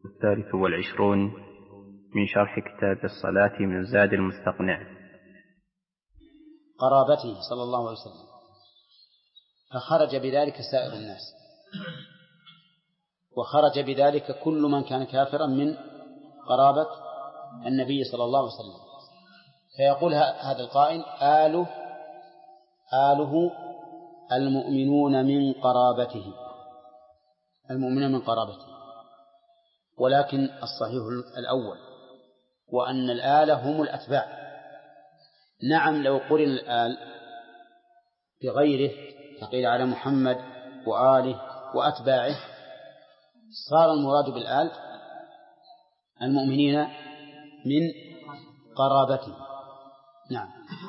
والعشرون من شرح كتاب الصلاة من زاد المستقنع. قرابته صلى الله عليه وسلم، فخرج بذلك سائر الناس، وخرج بذلك كل من كان كافرا من قرابة النبي صلى الله عليه وسلم. فيقول هذا القائل: آله المؤمنون من قرابته، المؤمنون من قرابته. ولكن الصحيح الأول، وأن الآل هم الأتباع. نعم، لو قرن الآل بغيره فقيل على محمد وآله وأتباعه صار المراد بالآل المؤمنين من قرابته. نعم.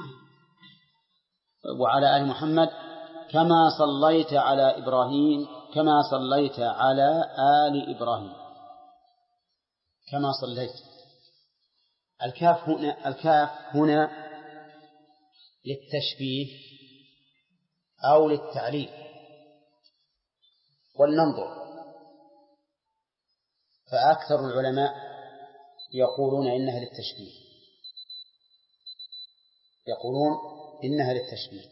وعلى آل محمد كما صليت على إبراهيم، كما صليت على آل إبراهيم، كما صليت. الكاف هنا للتشبيه أو للتعليل. ولننظر، فأكثر العلماء يقولون إنها للتشبيه، يقولون إنها للتشبيه،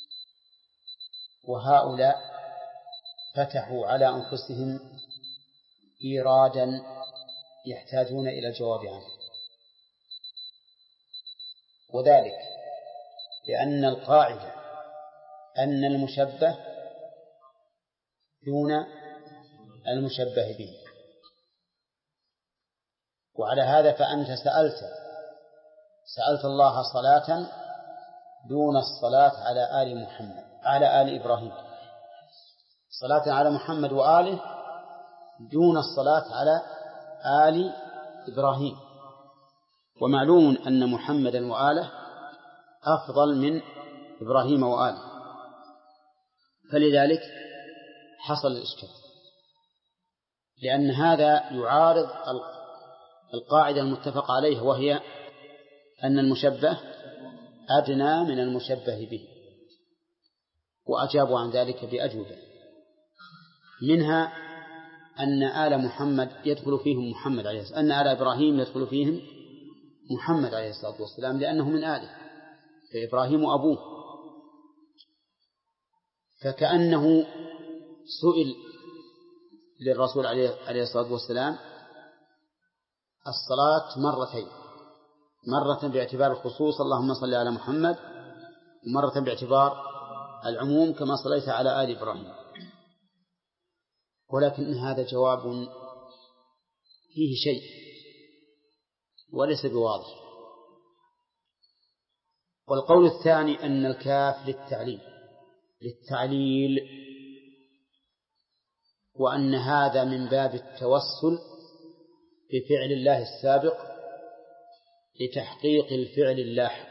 وهؤلاء فتحوا على أنفسهم إيرادا يحتاجون إلى الجواب عنه، وذلك لأن القاعدة أن المشبه دون المشبه به. وعلى هذا فأنت سألت الله صلاة دون الصلاة على آل محمد، على آل إبراهيم، صلاة على محمد وآله دون الصلاة على آل إبراهيم. ومعلوم أن محمدا وآله أفضل من إبراهيم وآله، فلذلك حصل الإشكال، لأن هذا يعارض القاعدة المتفق عليها، وهي أن المشبه أدنى من المشبه به. وأجابوا عن ذلك بأجوبة، منها أن آل محمد يدخل فيهم محمد عليه الصلاة والسلام، أن آل إبراهيم يدخل فيهم محمد عليه الصلاة والسلام، لأنه من آله، فإبراهيم أبوه. فكأنه سئل للرسول عليه الصلاة والسلام الصلاة مرتين، مرة باعتبار الخصوص اللهم صل على محمد، ومرة باعتبار العموم كما صليت على آل إبراهيم. ولكن هذا جواب فيه شيء وليس بواضح. والقول الثاني أن الكاف للتعليل، وأن هذا من باب التوسل بفعل الله السابق لتحقيق الفعل اللاحق.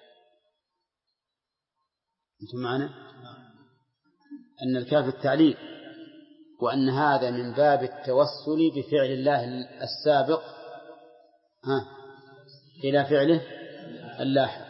أنتم معنا؟ أن الكاف التعليل، وأن هذا من باب التوسل بفعل الله السابق إلى فعله اللاحق.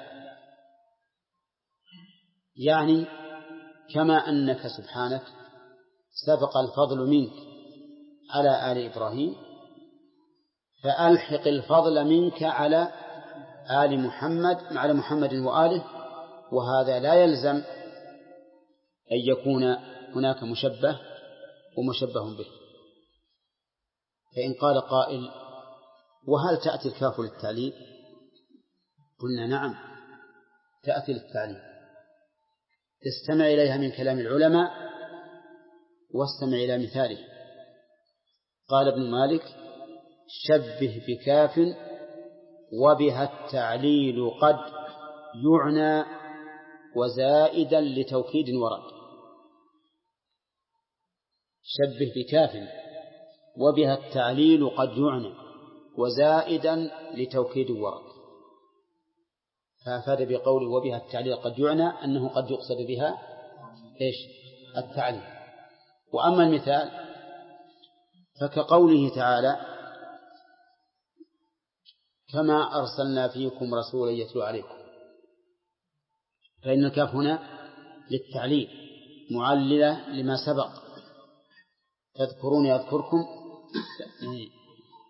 يعني كما أنك سبحانك سبق الفضل منك على آل إبراهيم، فألحق الفضل منك على آل محمد، على محمد وآله. وهذا لا يلزم أن يكون هناك مشبه ومشبه به. فإن قال قائل: وهل تأتي الكاف للتعليل؟ قلنا: نعم، تأتي للتعليل. استمع إليها من كلام العلماء واستمع إلى مثاله. قال ابن مالك: شبه بكاف وبها التعليل قد يعنى وزائدا لتوكيد ورد. شبه بكاف وبها التعليل قد يعنى وزائدا لتوكيد ورد. فأفاد بقوله وبها التعليل قد يعنى أنه قد يقصد بها التعليل. وأما المثال فكقوله تعالى: كما أرسلنا فيكم رسولا يتلو عليكم، فإن الكاف هنا للتعليل معللة لما سبق: تذكرون يذكركم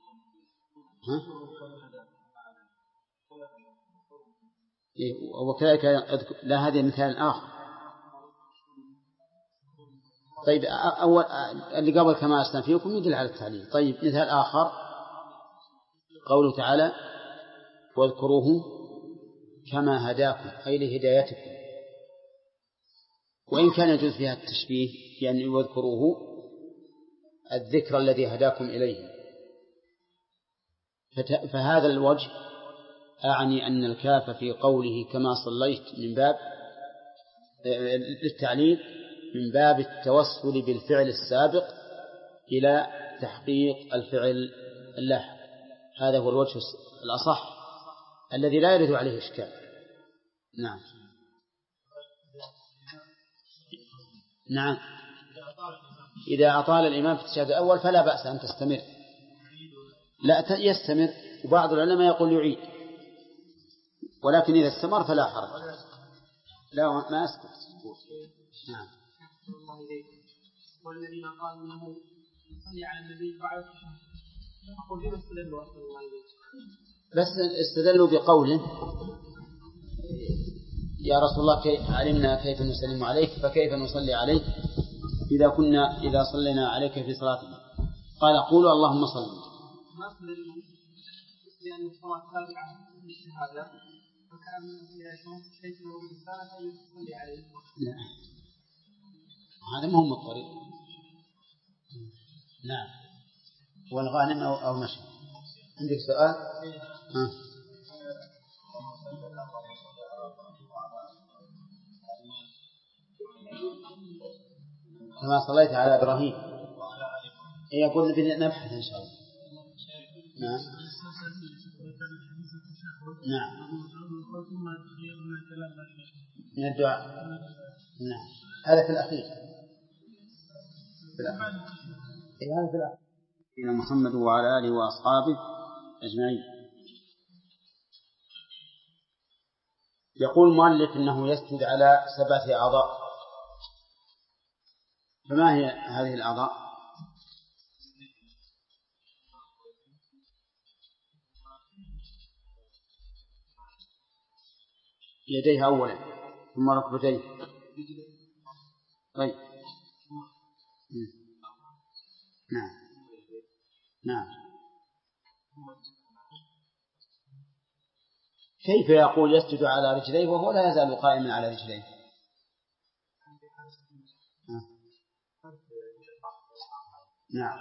وكذلك لا، هذا مثال آخر. طيب أول اللي قبل كما أسلم فيكم يدل على التعليل. طيب مثال آخر قوله تعالى واذكروه كما هداكم، أي لهدايتكم، وإن كان يجوز فيها التشبيه يعني واذكروه الذكر الذي هداكم إليه، فهذا الوجه أعني أن الكاف في قوله كما صليت من باب للتعليل، من باب التوسل بالفعل السابق إلى تحقيق الفعل اللاحق. هذا هو الوجه الأصح الذي لا يرد عليه إشكال. نعم نعم. إذا أطال الإمام في التشهد الأول فلا بأس أن تستمر، لا يستمر، وبعض العلماء يقول يعيد، ولكن إذا استمر فلا حرج. لا ما أسكت. نعم. والذين قالوا انه يصلي على النبي بعد أقول لما استدلوا أحسن الله إليك؟ بس استدلوا بقوله يا رسول الله علمنا كيف نسلم عليك فكيف نصلي عليك إذا صلينا عليك في صلاتنا، قال قولوا اللهم صل. ما استدلوا لأن الصلاة تابعة للشهادة فكان كيف يصلي عليه. لا هذا مهم الطريق. نعم. والغانم أو مشي. عندك سؤال؟ كما صليت على إبراهيم. يقول نبحث إن شاء الله. نعم نعم. من الدعاء. نعم هذا في الأخير. هذا في الأخير. إلى محمد وعلى آله وأصحابه أجمعين. يقول المؤلف إنه يسجد على 7 أعضاء، فما هي هذه الأعضاء؟ يديه أولا ثم ركبتيه. طيب نعم نعم. كيف يقول يسجد على رجليه وهو لا يزال قائما على رجليه؟ نعم.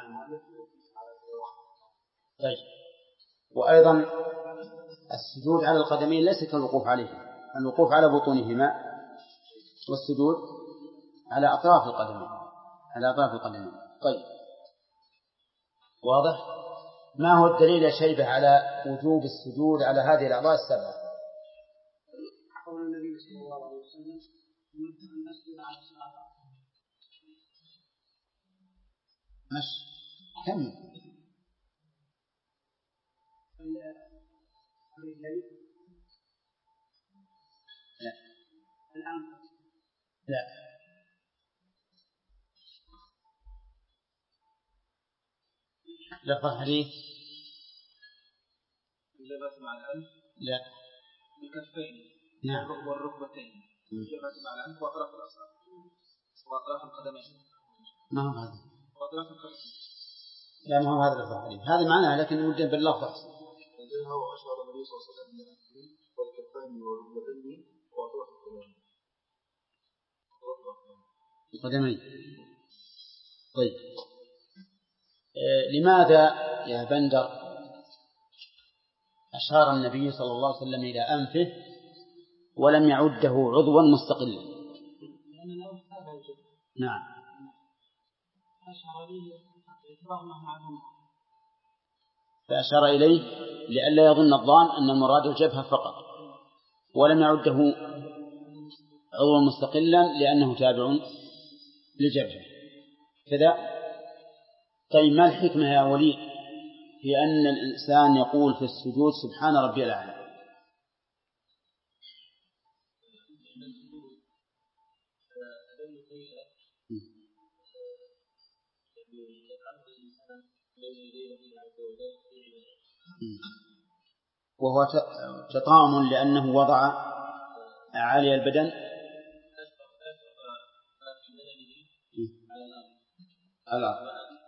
طيب. وأيضا السجود على القدمين ليس كالوقوف عليه، الوقوف على بطونهما والسجود على أطراف القدمين، على أطراف القدمين. طيب واضح. ما هو الدليل يا شيبة على وجوب السجود على هذه الأعضاء 7؟ قول النبي صلى الله عليه وسلم يمكن أن نسجد على 7. ماشي كم؟ لا لفظ الحديث اللبس مع الأنف. لا الكفين. نعم. والركبتين. اللبس مع الأنف وأطراف الأصابع وأطراف القدمين. ما هو هذا؟ وأطراف القدمين. لا ما هو هذا لفظ الحديث، هذا معناه لكن وجد باللفظ أحسن. هو أشهر النبي صلى الله عليه وسلم والكفين والركبتين وأطراف القدمين. طيب لماذا يا بندر أشار النبي صلى الله عليه وسلم إلى أنفه ولم يعده عضوا مستقلا؟ نعم. فأشار إليه لئلا يظن الظان أن المراد الجبهة فقط، ولم يعده عضوا مستقلا لأنه تابع لجبهة كذا. طيب ما الحكمة يا ولي في أن الإنسان يقول في السجود سبحان ربي الأعلى؟ وهو تطامن لأنه وضع عالي البدن الأرض.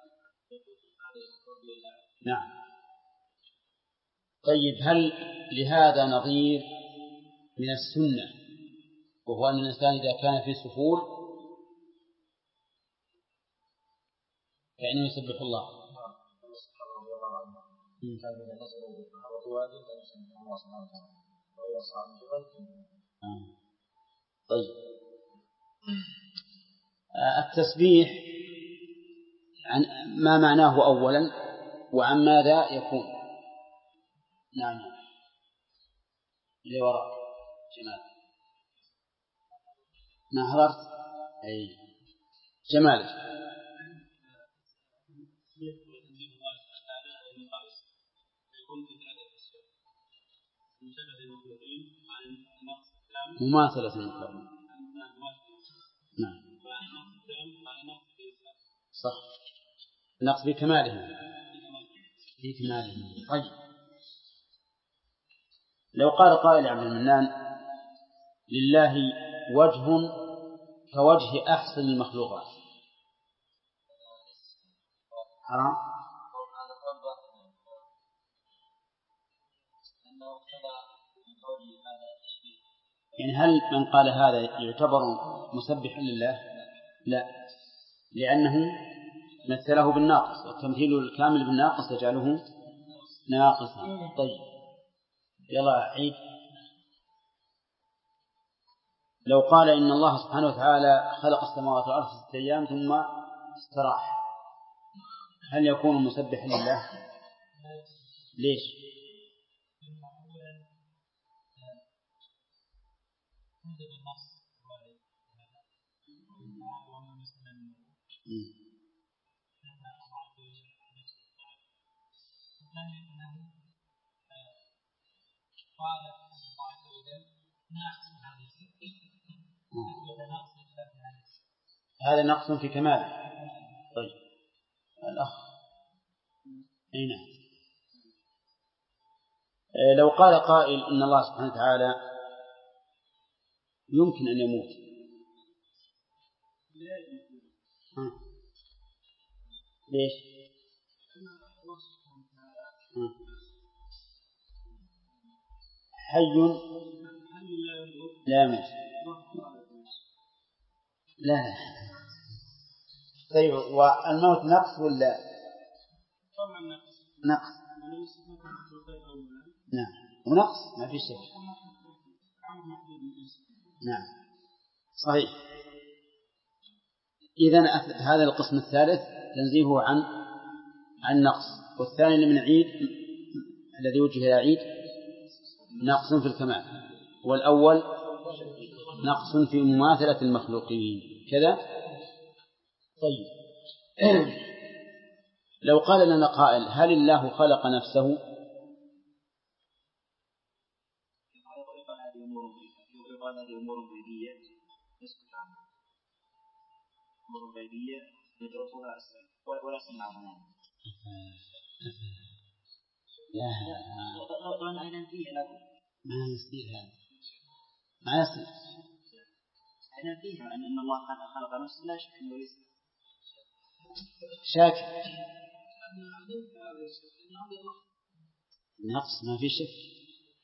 نعم. طيب، هل لهذا نظير من السنة، وهو أن الإنسان إذا كان في سفول فإنه يسبح الله؟ طيب، التسبيح عن ما معناه أولا وعن ماذا يكون؟ نعم، اللي وراء جمال ما حضرت؟ أي جمال. مماثلة المخلوقين. نعم، صح، النقص في كمالهم. طيب، لو قال قائل عبد المنان لله وجه كوجه أحسن المخلوقات، حرام؟ يعني هل من قال هذا يعتبر مسبح لله؟ لا، لأنه مثله بالناقص، والتمثيل الكامل بالناقص يجعله ناقصا. طيب، يلا عيد. لو قال إن الله سبحانه وتعالى خلق السماوات والأرض في 6 أيام ثم استراح، هل يكون مسبحا لله؟ ليش؟ هذا نقص في كماله. طيب، الأخ هنا لو قال قائل إن الله سبحانه وتعالى يمكن أن يموت، ليش؟ حي لا يموت. لا. طيب، والموت نقص ولا؟ نقص. نعم، ونقص ما في شيء. نعم، صحيح. إذن هذا القسم الثالث تنزيهه عن نقص، والثاني اللي من عيد الذي وجه إلى عيد نقص في الكمال، والأول نقص في مماثلة المخلوقين كذا. طيب، لو قال لنا قائل هل الله خلق نفسه؟ ما يصير هذا، ما يصير. أنا فيها أن الله خلق نفسه لا شك أنه ليس شاك نقص ما في شك.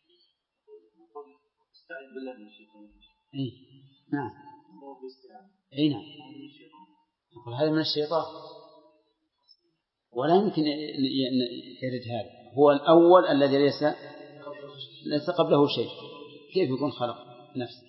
نعم، أي نعم، نقول هذا من الشيطان، ولا يمكن يرد هذا. هو الأول الذي ليس قبله شيء، كيف يكون خلق نفسه؟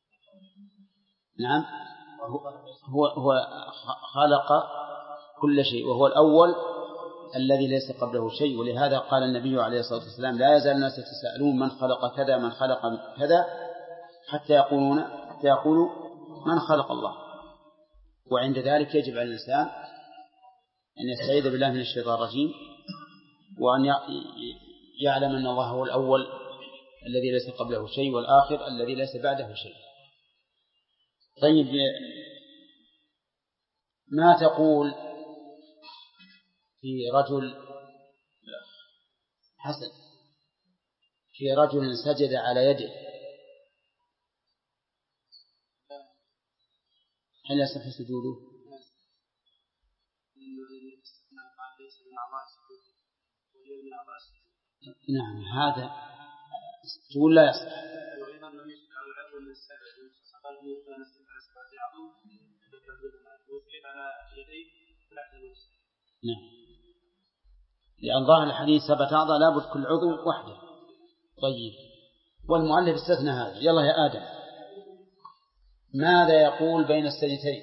نعم، هو خلق كل شيء، وهو الأول الذي ليس قبله شيء. ولهذا قال النبي عليه الصلاة والسلام لا يزال الناس يتساءلون من خلق كذا من خلق كذا حتى يقولوا من خلق الله. وعند ذلك يجب على الإنسان أن يستعيذ بالله من الشيطان الرجيم، وأن يعلم أن الله هو الأول الذي ليس قبله شيء، والآخر الذي ليس بعده شيء. طيب، ما تقول في رجل حسن في رجل سجد على يده هل يصح سجوده؟ نعم هذا تقول لا يصح. نعم لأن ظاهر الحديث 7 أعضاء لابد كل عضو وحده. طيب والمؤلف استثنى هذا. يلا يا آدم ماذا يقول بين السجدتين؟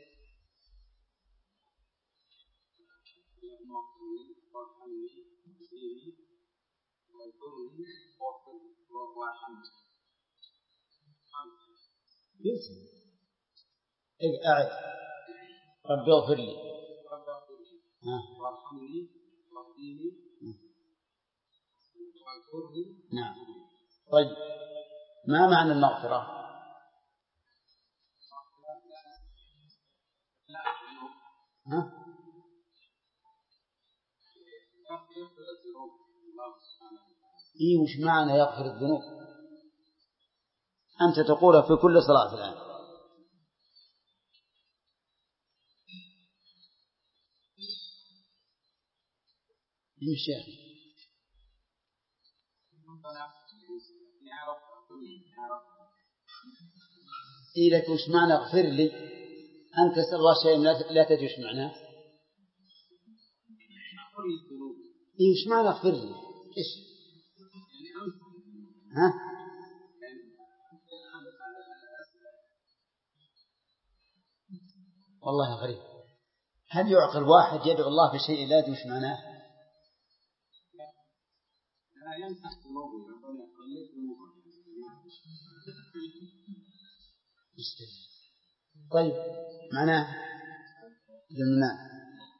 أعد رب اغفر لي وارحمني واهدني واغفرني. نعم طيب ما معنى المغفرة؟ إيه وش معنى يغفر الذنوب؟ أنت تقولها في كل صلاة الآن. شيخ إيه لك وش معنى اغفر لي؟ أنت تسأل الله شيء لا تدري وش معناه. إيه وش معنى اغفر لي؟ إيش؟ ها؟ والله غريب. هل يعقل واحد يدعو الله بشيء لا يدري وش معناه؟ طيب معناه جمنا.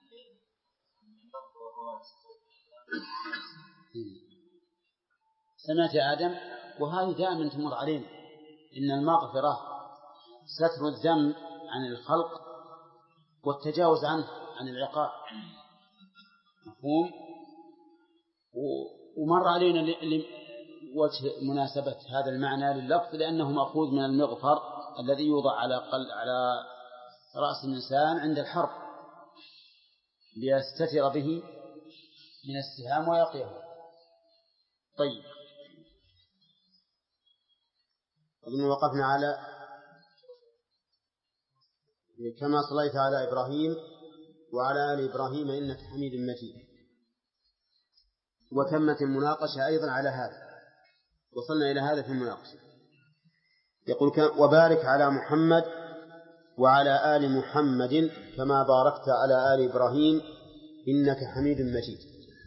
سمعت يا آدم وهذه دائما تمر علينا إن المغفرة ستر الذنب عن الخلق والتجاوز عنه عن العقاب. مفهوم؟ ومر علينا وجه مناسبة هذا المعنى لللفظ لأنه مأخوذ من المغفر الذي يوضع على رأس الإنسان عند الحرب ليستتر به من السهام ويقيه. طيب أظن وقفنا على كما صليت على إبراهيم وعلى آل إبراهيم إنك حميد مجيد. وتمت المناقشة أيضا على هذا. وصلنا إلى هذا في المناقشة. يقول وبارك على محمد وعلى آل محمد كما باركت على آل إبراهيم إنك حميد مجيد.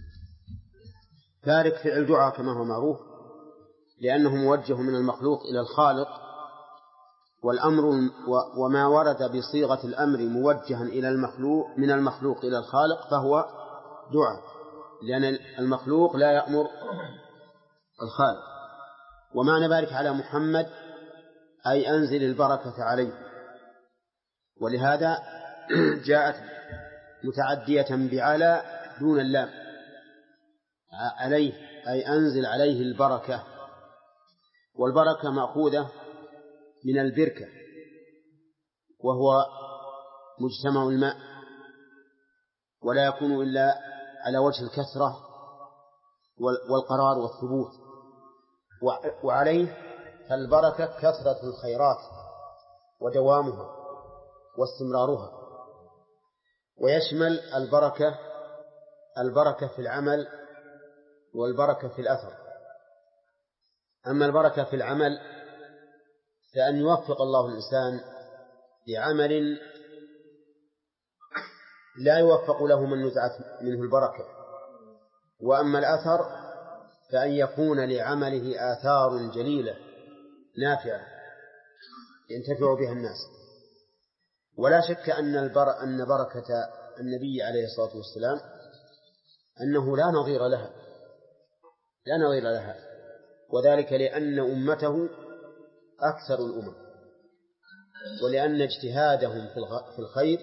بارك فعل دعاء كما هو معروف لأنه موجه من المخلوق إلى الخالق، والأمر وما ورد بصيغة الأمر موجها إلى المخلوق من المخلوق إلى الخالق فهو دعاء، لأن المخلوق لا يأمر الخالق. ومعنى بارك على محمد أي أنزل البركة عليه، ولهذا جاءت متعدية بعلى دون اللام. عليه أي أنزل عليه البركة، والبركة مأخوذة من البركة وهو مجتمع الماء، ولا يكون إلا على وجه الكثرة والقرار والثبوت. وعليه فالبركة كثرة الخيرات ودوامها واستمرارها. ويشمل البركة في العمل والبركة في الأثر. أما البركة في العمل فأن يوفق الله الإنسان لعمل لا يوفق له من نزعت منه البركة. وأما الأثر فأن يكون لعمله آثار جليلة نافعة ينتفع بها الناس. ولا شك أن بركة النبي عليه الصلاة والسلام أنه لا نظير لها، وذلك لأن أمته أكثر الأمم، ولأن اجتهادهم في الخير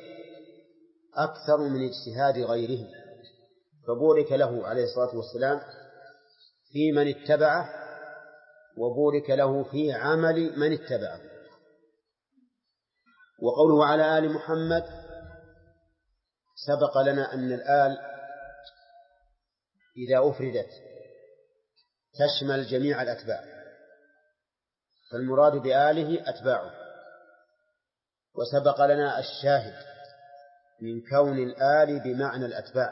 أكثر من اجتهاد غيرهم، فبورك له عليه الصلاة والسلام في من اتبعه وبورك له في عمل من اتبعه. وقوله على آل محمد سبق لنا أن الآل إذا أفردت تشمل جميع الأتباع، فالمراد بآله أتباعه. وسبق لنا الشاهد من كون الآل بمعنى الأتباع،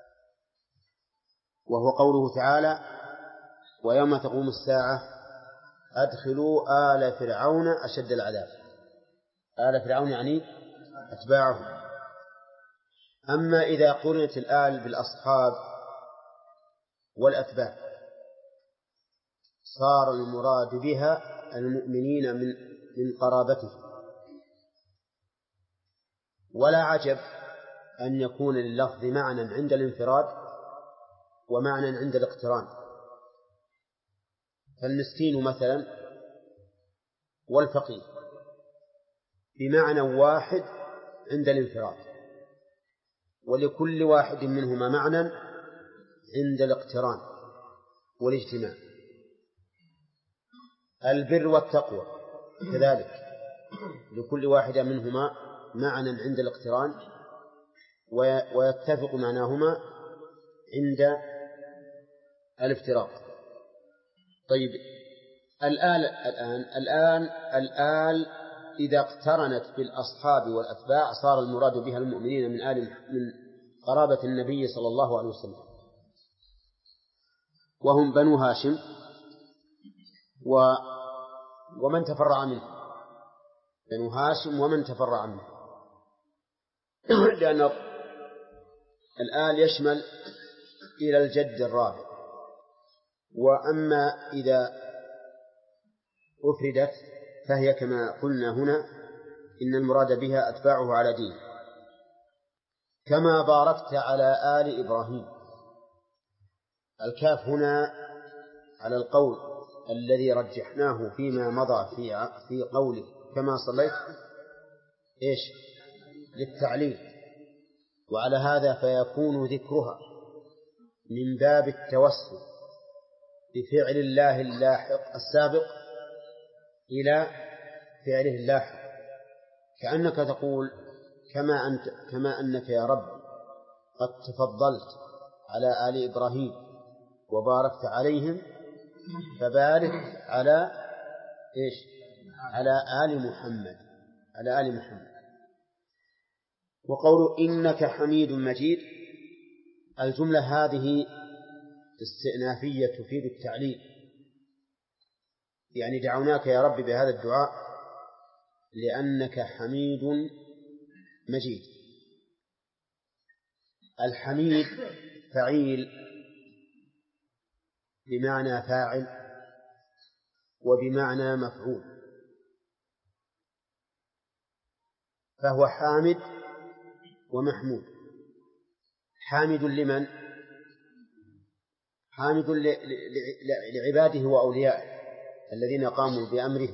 وهو قوله تعالى: ويوم تقوم الساعة أدخلوا آل فرعون أشد العذاب. آل فرعون يعني أتباعه. أما إذا قرنت الآل بالأصحاب والأتباع صار المراد بها المؤمنين من قرابته. ولا عجب أن يكون لللفظ معنى عند الانفراد ومعنى عند الاقتران، فالمسكين مثلا والفقير بمعنى واحد عند الانفراد، ولكل واحد منهما معنى عند الاقتران والاجتماع. البر والتقوى كذلك لكل واحد منهما معنى عند الاقتران ويتفق معناهما عند الافتراق. طيب الآل إذا اقترنت بالأصحاب والأتباع صار المراد بها المؤمنين من قرابة النبي صلى الله عليه وسلم، وهم بنو هاشم ومن تفرع منه، بنو هاشم ومن تفرع منه، لأن الآل يشمل إلى الجد الرابع. وأما إذا أفردت فهي كما قلنا هنا إن المراد بها أتباعه على دين، كما باركت على آل إبراهيم. الكاف هنا على القول الذي رجحناه فيما مضى في قوله كما صليت إيش للتعليل، وعلى هذا فيكون ذكرها من باب التوسل بفعل الله اللاحق السابق إلى فعله اللاحق، كأنك تقول كما أنك يا رب قد تفضلت على آل إبراهيم وباركت عليهم فبارك على إيش على آل محمد، على آل محمد. وقول إنك حميد مجيد، الجملة هذه استئنافية تفيد التعليل، يعني دعوناك يا رب بهذا الدعاء لأنك حميد مجيد. الحميد فعيل بمعنى فاعل وبمعنى مفعول، فهو حامد ومحمود. حامد لمن؟ حامد لعباده وأوليائه الذين قاموا بأمره،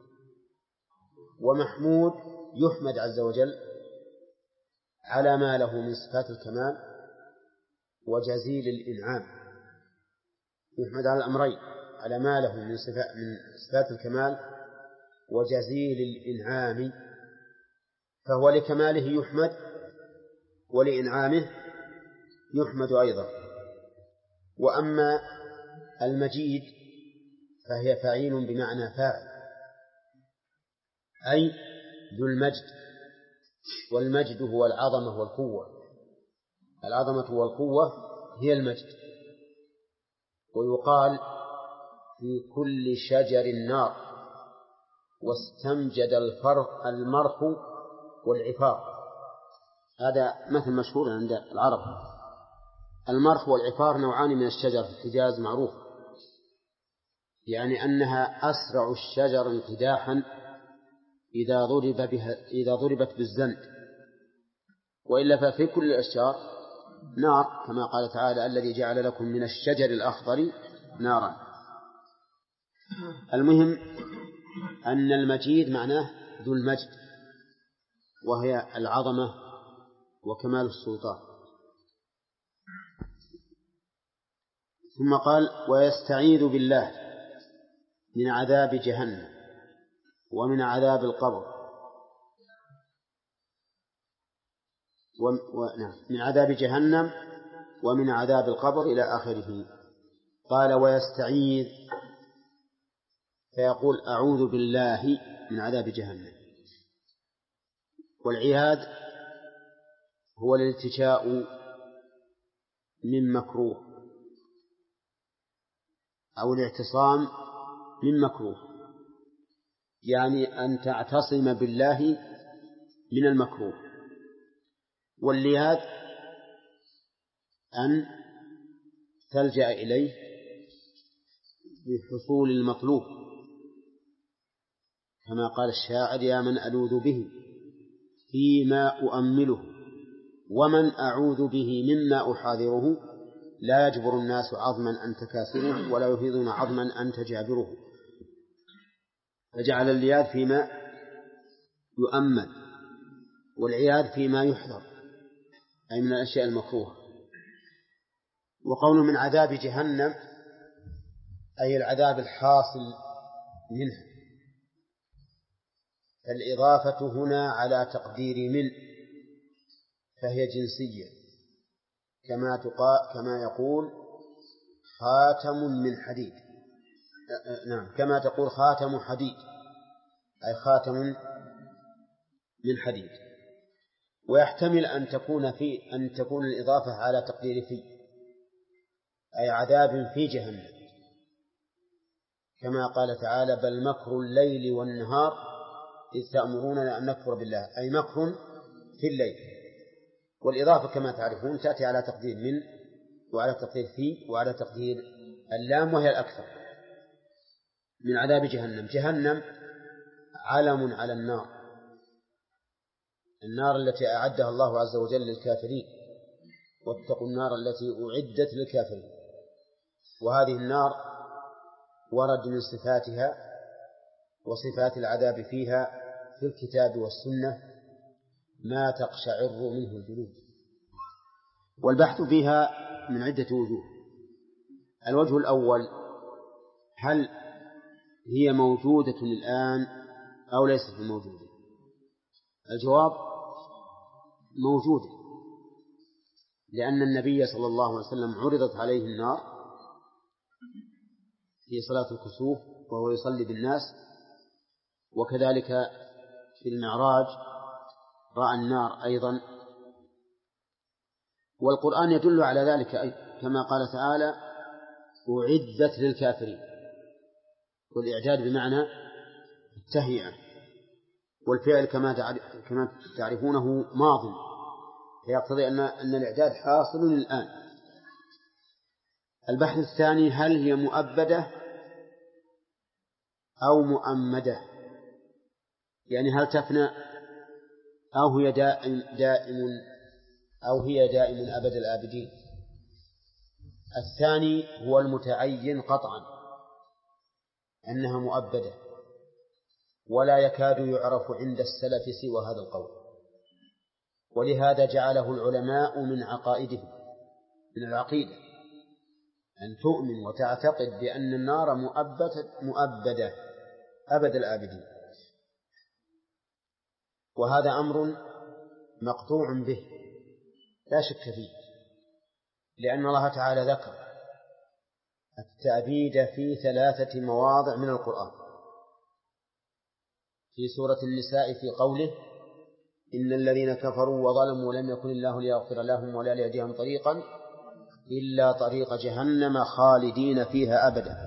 ومحمود يحمد عز وجل على ما له من صفات الكمال وجزيل الإنعام. يحمد على الأمرين، على ما له من صفات الكمال وجزيل الإنعام، فهو لكماله يحمد ولإنعامه يحمد أيضا. وأما المجيد فهي فعيل بمعنى فاعل، أي ذو المجد، والمجد هو العظمة والقوة. العظمة والقوة هي المجد. ويقال في كل شجر نار واستمجد المرح والعفار. هذا مثل مشهور عند العرب. المرح والعفار نوعان من الشجر في الحجاز معروف، يعني أنها أسرع الشجر انقداحا إذا ضربت بالزند، وإلا ففي كل الأشجار نار، كما قال تعالى الذي جعل لكم من الشجر الأخضر نارا. المهم أن المجيد معناه ذو المجد، وهي العظمة وكمال السلطان. ثم قال ويستعيذ بالله من عذاب جهنم ومن عذاب القبر من عذاب جهنم ومن عذاب القبر إلى آخره. قال ويستعيذ فيقول أعوذ بالله من عذاب جهنم. والعياذ هو الالتجاء من مكروه أو الاعتصام من مكروه، يعني أن تعتصم بالله من المكروه. واللياذ أن تلجأ إليه بحصول المطلوب، كما قال الشاعر يا من ألوذ به فيما أؤمله ومن أعوذ به مما أحاذره لا يجبر الناس عظما أنت كاسره ولا يفيضون عظما أنت جابره. فجعل اللياذ فيما يؤمل والعياذ فيما يحذر، أي من الأشياء المكروهة. وقوله من عذاب جهنم أي العذاب الحاصل منها. الإضافة هنا على تقدير من، فهي جنسية، كما يقول خاتم من حديد، نعم كما تقول خاتم حديد أي خاتم من حديد. ويحتمل أن تكون الإضافة على تقدير في، أي عذاب في جهنم، كما قال تعالى بل مكر الليل والنهار إذ تأمروننا أن نكفر بالله، أي مكر في الليل. والإضافة كما تعرفون تأتي على تقدير من وعلى تقدير في وعلى تقدير اللام، وهي الأكثر. من عذاب جهنم. جهنم علم على النار، النار التي أعدها الله عز وجل للكافرين، واتقوا النار التي أعدت للكافرين. وهذه النار ورد من صفاتها وصفات العذاب فيها في الكتاب والسنة ما تقشعر منه الجلود. والبحث فيها من عدة وجوه. الوجه الأول هل هي موجودة الآن أو ليست موجودة؟ الجواب موجودة، لأن النبي صلى الله عليه وسلم عرضت عليه النار في صلاة الكسوف وهو يصلي بالناس، وكذلك في المعراج رأى النار أيضا. والقرآن يدل على ذلك كما قال تعالى أعدت للكافرين، والإعداد بمعنى التهيئة، والفعل كما تعرفونه ماض، فيقتضي أن الإعداد حاصل الآن. البحث الثاني هل هي مؤبدة أو مؤمدة، يعني هل تفنى أو هي دائم أبد الآبدين. الثاني هو المتعين قطعا أنها مؤبدة، ولا يكاد يعرف عند السلف سوى هذا القول، ولهذا جعله العلماء من عقائدهم، من العقيدة، أن تؤمن وتعتقد بأن النار مؤبدة أبد الآبدين. وهذا أمر مقطوع به لا شك فيه، لأن الله تعالى ذكر التأبيد في 3 مواضع من القرآن. في سورة النساء في قوله إن الذين كفروا وظلموا لم يكن الله ليغفر لهم ولا ليهديهم طريقا إلا طريق جهنم خالدين فيها أبدا.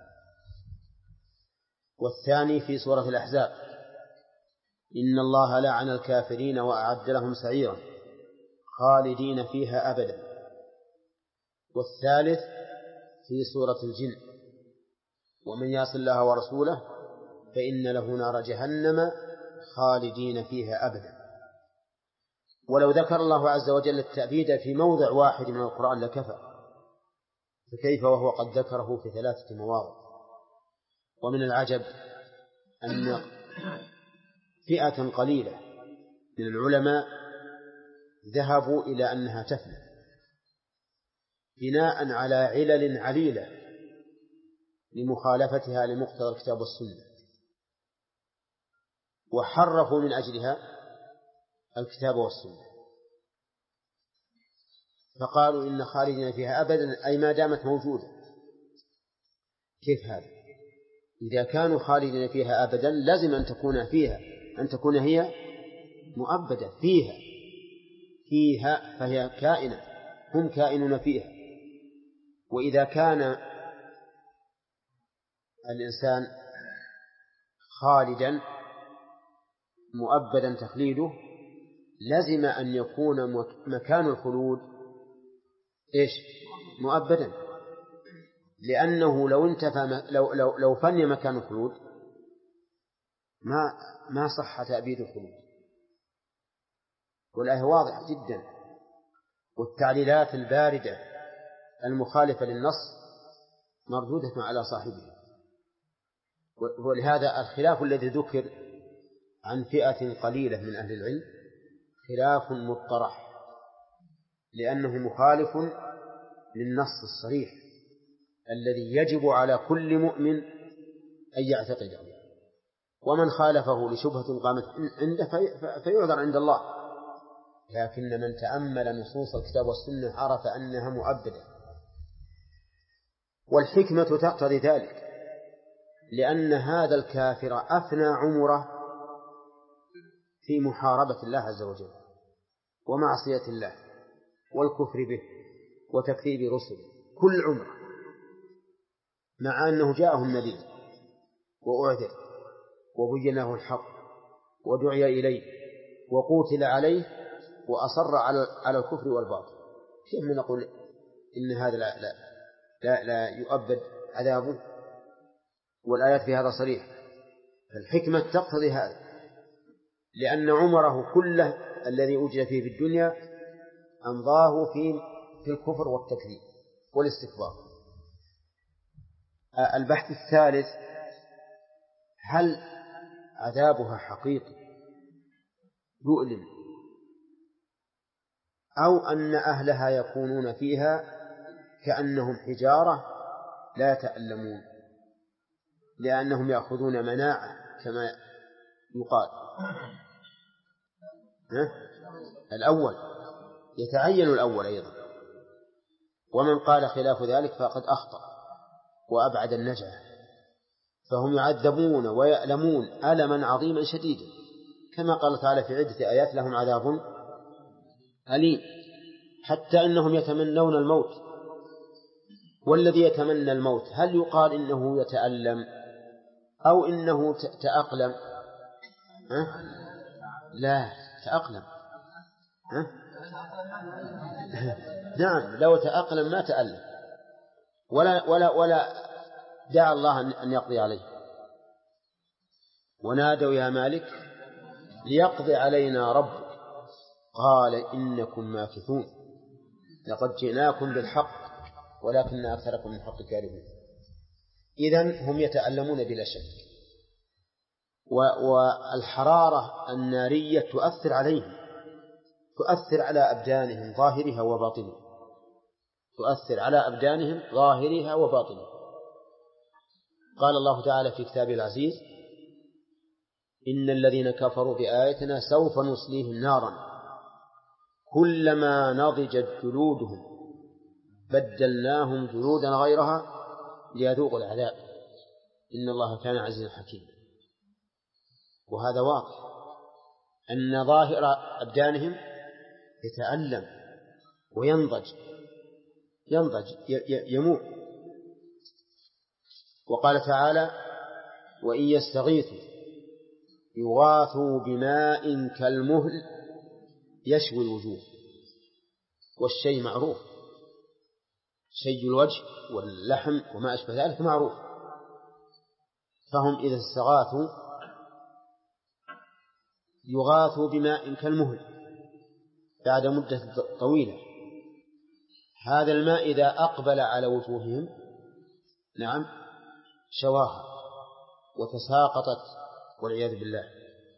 والثاني في سورة الأحزاب إن الله لعن الكافرين وأعد لهم سعيرا خالدين فيها أبدا. والثالث في سورة الجن ومن يعص الله ورسوله فإن له نار جهنم خالدين فيها أبدا. ولو ذكر الله عز وجل التأبيد في موضع واحد من القرآن لكفى، فكيف وهو قد ذكره في 3 مواضع؟ ومن العجب أن فئة قليلة من العلماء ذهبوا إلى أنها تفنى بناء على علل عليلة لمخالفتها لمقتضى الكتاب والسنة، وحرفوا من أجلها الكتاب والسنة، فقالوا إن خالدين فيها أبدا أي ما دامت موجودة. كيف هذا؟ إذا كانوا خالدين فيها أبدا لازم أن تكون هي مؤبدة فيها فهي كائنة، هم كائنون فيها. وإذا كان الإنسان خالدا مؤبدا تخليده لازم أن يكون مكان الخلود مؤبدا، لأنه لو انتفى لو فني مكان الخلود ما صح تأبيد الخلود. والآية واضحة جدا، والتعليلات الباردة المخالفة للنص مردودة على صاحبها. ولهذا الخلاف الذي ذكر عن فئة قليلة من أهل العلم خلاف مطرح، لأنه مخالف للنص الصريح الذي يجب على كل مؤمن أن يعتقده، ومن خالفه لشبهة قامت عنده فيعذر عند الله. لكن من تأمل نصوص الكتاب والسنة عرف أنها مؤبدة، والحكمة تقتضي ذلك، لأن هذا الكافر أفنى عمره في محاربة الله عز وجل ومعصية الله والكفر به وتكذيب رسله كل عمره، مع أنه جاءه النبي وأعذر وبين له الحق ودعي إليه وقوتل عليه وأصر على الكفر والباطل. كيف نقول إن هذا لا يؤبد عذابه؟ والآيات في هذا صريح. فالحكمة تقتضي هذا، لأن عمره كله الذي أجرى فيه في الدنيا أمضاه في الكفر والتكذيب والاستكبار. البحث الثالث: هل عذابها حقيقي يؤلم، أو أن أهلها يكونون فيها كأنهم حجارة لا يتألمون لأنهم يأخذون مناعة كما يقال؟ الأول يتعين الأول أيضا، ومن قال خلاف ذلك فقد أخطأ وأبعد النجعة، فهم يعذبون ويألمون ألما عظيما شديدا، كما قال تعالى في عدة آيات: لهم عذاب أليم، حتى أنهم يتمنون الموت. والذي يتمنى الموت هل يقال إنه يتألم أو إنه تأقلم؟ لا، تأقلم. نعم، لو تأقلم ما تألم ولا دعا الله أن يقضي عليه. ونادوا يا مالك ليقضي علينا ربك قال إنكم ماكثون لقد جئناكم بالحق ولكن أكثركم من الحق كارهون. إذن هم يتألمون بلا شك، والحرارة النارية تؤثر عليهم، تؤثر على أبدانهم ظاهرها وباطنها، تؤثر على أبدانهم ظاهرها وباطنها. قال الله تعالى في كتابه العزيز: إن الذين كفروا بآياتنا سوف نصليهم نارا كلما نضجت جلودهم بدلناهم جلودا غيرها ليذوقوا العذاب إن الله كان عزيزا حكيما. وهذا واضح أن ظاهر أبدانهم يتألم وينضج يموت. وقال تعالى: وإن يستغيثوا يغاثوا بماء كالمهل يشوي الوجوه. والشيء معروف، شيء الوجه واللحم وما أشبه ذلك معروف. فهم إذا استغاثوا يغاثوا بماء كالمهل بعد مدة طويلة. هذا الماء إذا أقبل على وجوههم شواها وتساقطت والعياذ بالله،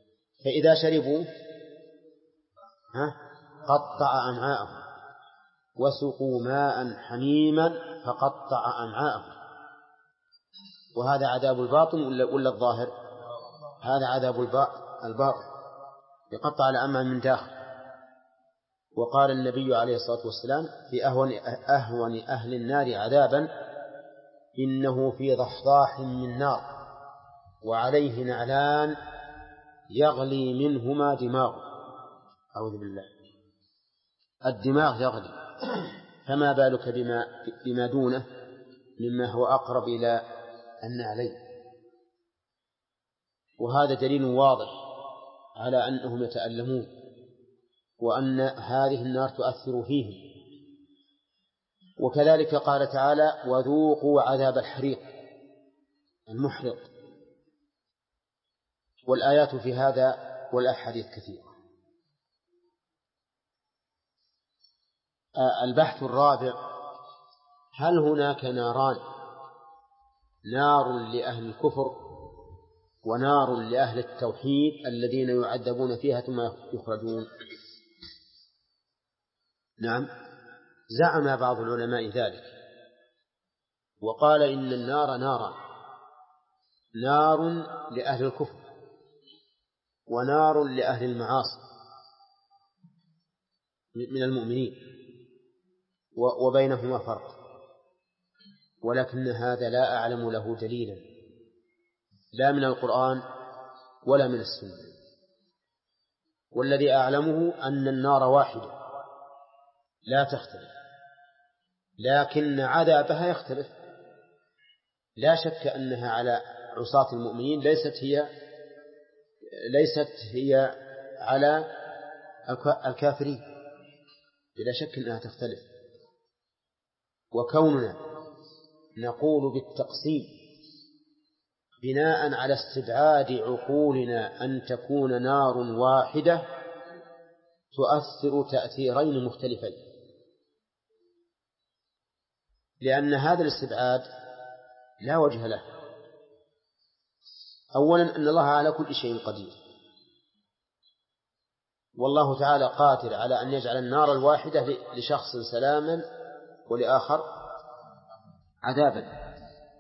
فإذا شربوا قطع أمعاءهم وسقوا ماء حميما فقطع أمعاءهم. وهذا عذاب الباطن ولا الظاهر؟ هذا عذاب الباطن يقطع الأمعاء من داخل. وقال النبي عليه الصلاة والسلام في أهون أهل النار عذابا إنه في ضحضاح من نار وعليه نعلان يغلي منهما دماغه. أعوذ بالله، الدماغ يغلي، فما بالك بما دونه مما هو أقرب إلى النعلين. وهذا دليل واضح على أنهم يتألمون وأن هذه النار تؤثر فيهم. وكذلك قال تعالى وذوقوا عذاب الحريق المحرق. والآيات في هذا والأحاديث كثيرة. البحث الرابع: هل هناك ناران، نار لأهل الكفر ونار لأهل التوحيد الذين يعذبون فيها ثم يخرجون؟ نعم، زعم بعض العلماء ذلك وقال إن النار نار لأهل الكفر ونار لأهل المعاصي من المؤمنين، وبينهما فرق، ولكن هذا لا أعلم له دليلا لا من القرآن ولا من السنة. والذي أعلمه أن النار واحدة لا تختلف، لكن عذابها يختلف. لا شك أنها على عصاة المؤمنين ليست هي على الكافرين، بلا شك أنها تختلف. وكوننا نقول بالتقسيم بناء على استبعاد عقولنا أن تكون نار واحدة تؤثر تأثيرين مختلفين، لأن هذا الاستبعاد لا وجه له. أولا أن الله على كل شيء قدير، والله تعالى قادر على أن يجعل النار الواحدة لشخص سلاما ولآخر عذابا.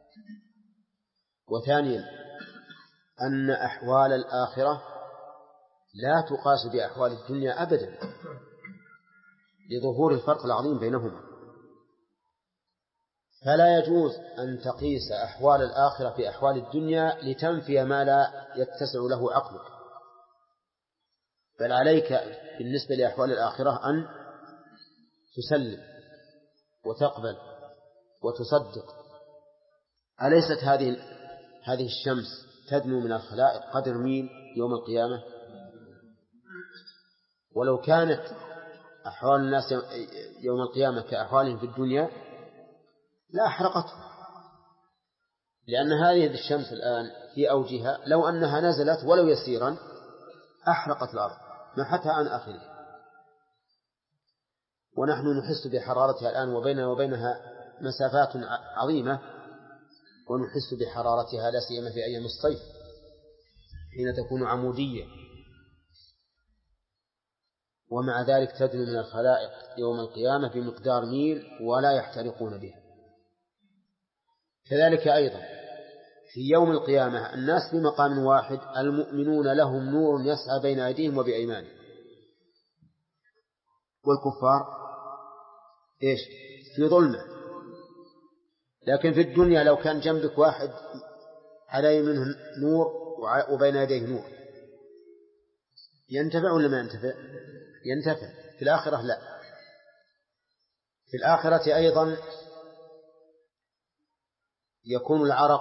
وثانيا أن أحوال الآخرة لا تقاس بأحوال الدنيا أبدا لظهور الفرق العظيم بينهما، فلا يجوز أن تقيس أحوال الآخرة في أحوال الدنيا لتنفي ما لا يتسع له عقلك، بل عليك بالنسبة لأحوال الآخرة أن تسلم وتقبل وتصدق. أليست هذه الشمس تدنو من الخلائق قدر ميل يوم القيامة؟ ولو كانت أحوال الناس يوم القيامة كأحوالهم في الدنيا لا أحرقته، لأن هذه الشمس الآن في أوجها لو أنها نزلت ولو يسيرا أحرقت الأرض محتها عن آخره. ونحن نحس بحرارتها الآن وبيننا وبينها مسافات عظيمة، ونحس بحرارتها لا سيما في أيام الصيف حين تكون عمودية، ومع ذلك تدنو من الخلائق يوم القيامة بمقدار ميل ولا يحترقون بها. كذلك أيضا في يوم القيامة الناس في مقام واحد، المؤمنون لهم نور يسعى بين أيديهم وبأيمانهم، والكفار في ظلمة. لكن في الدنيا لو كان جنبك واحد على يمينه نور وبين يديه نور ينتفع ولا ما ينتفع؟ ينتفع. في الآخرة لا. في الآخرة أيضا يكون العرق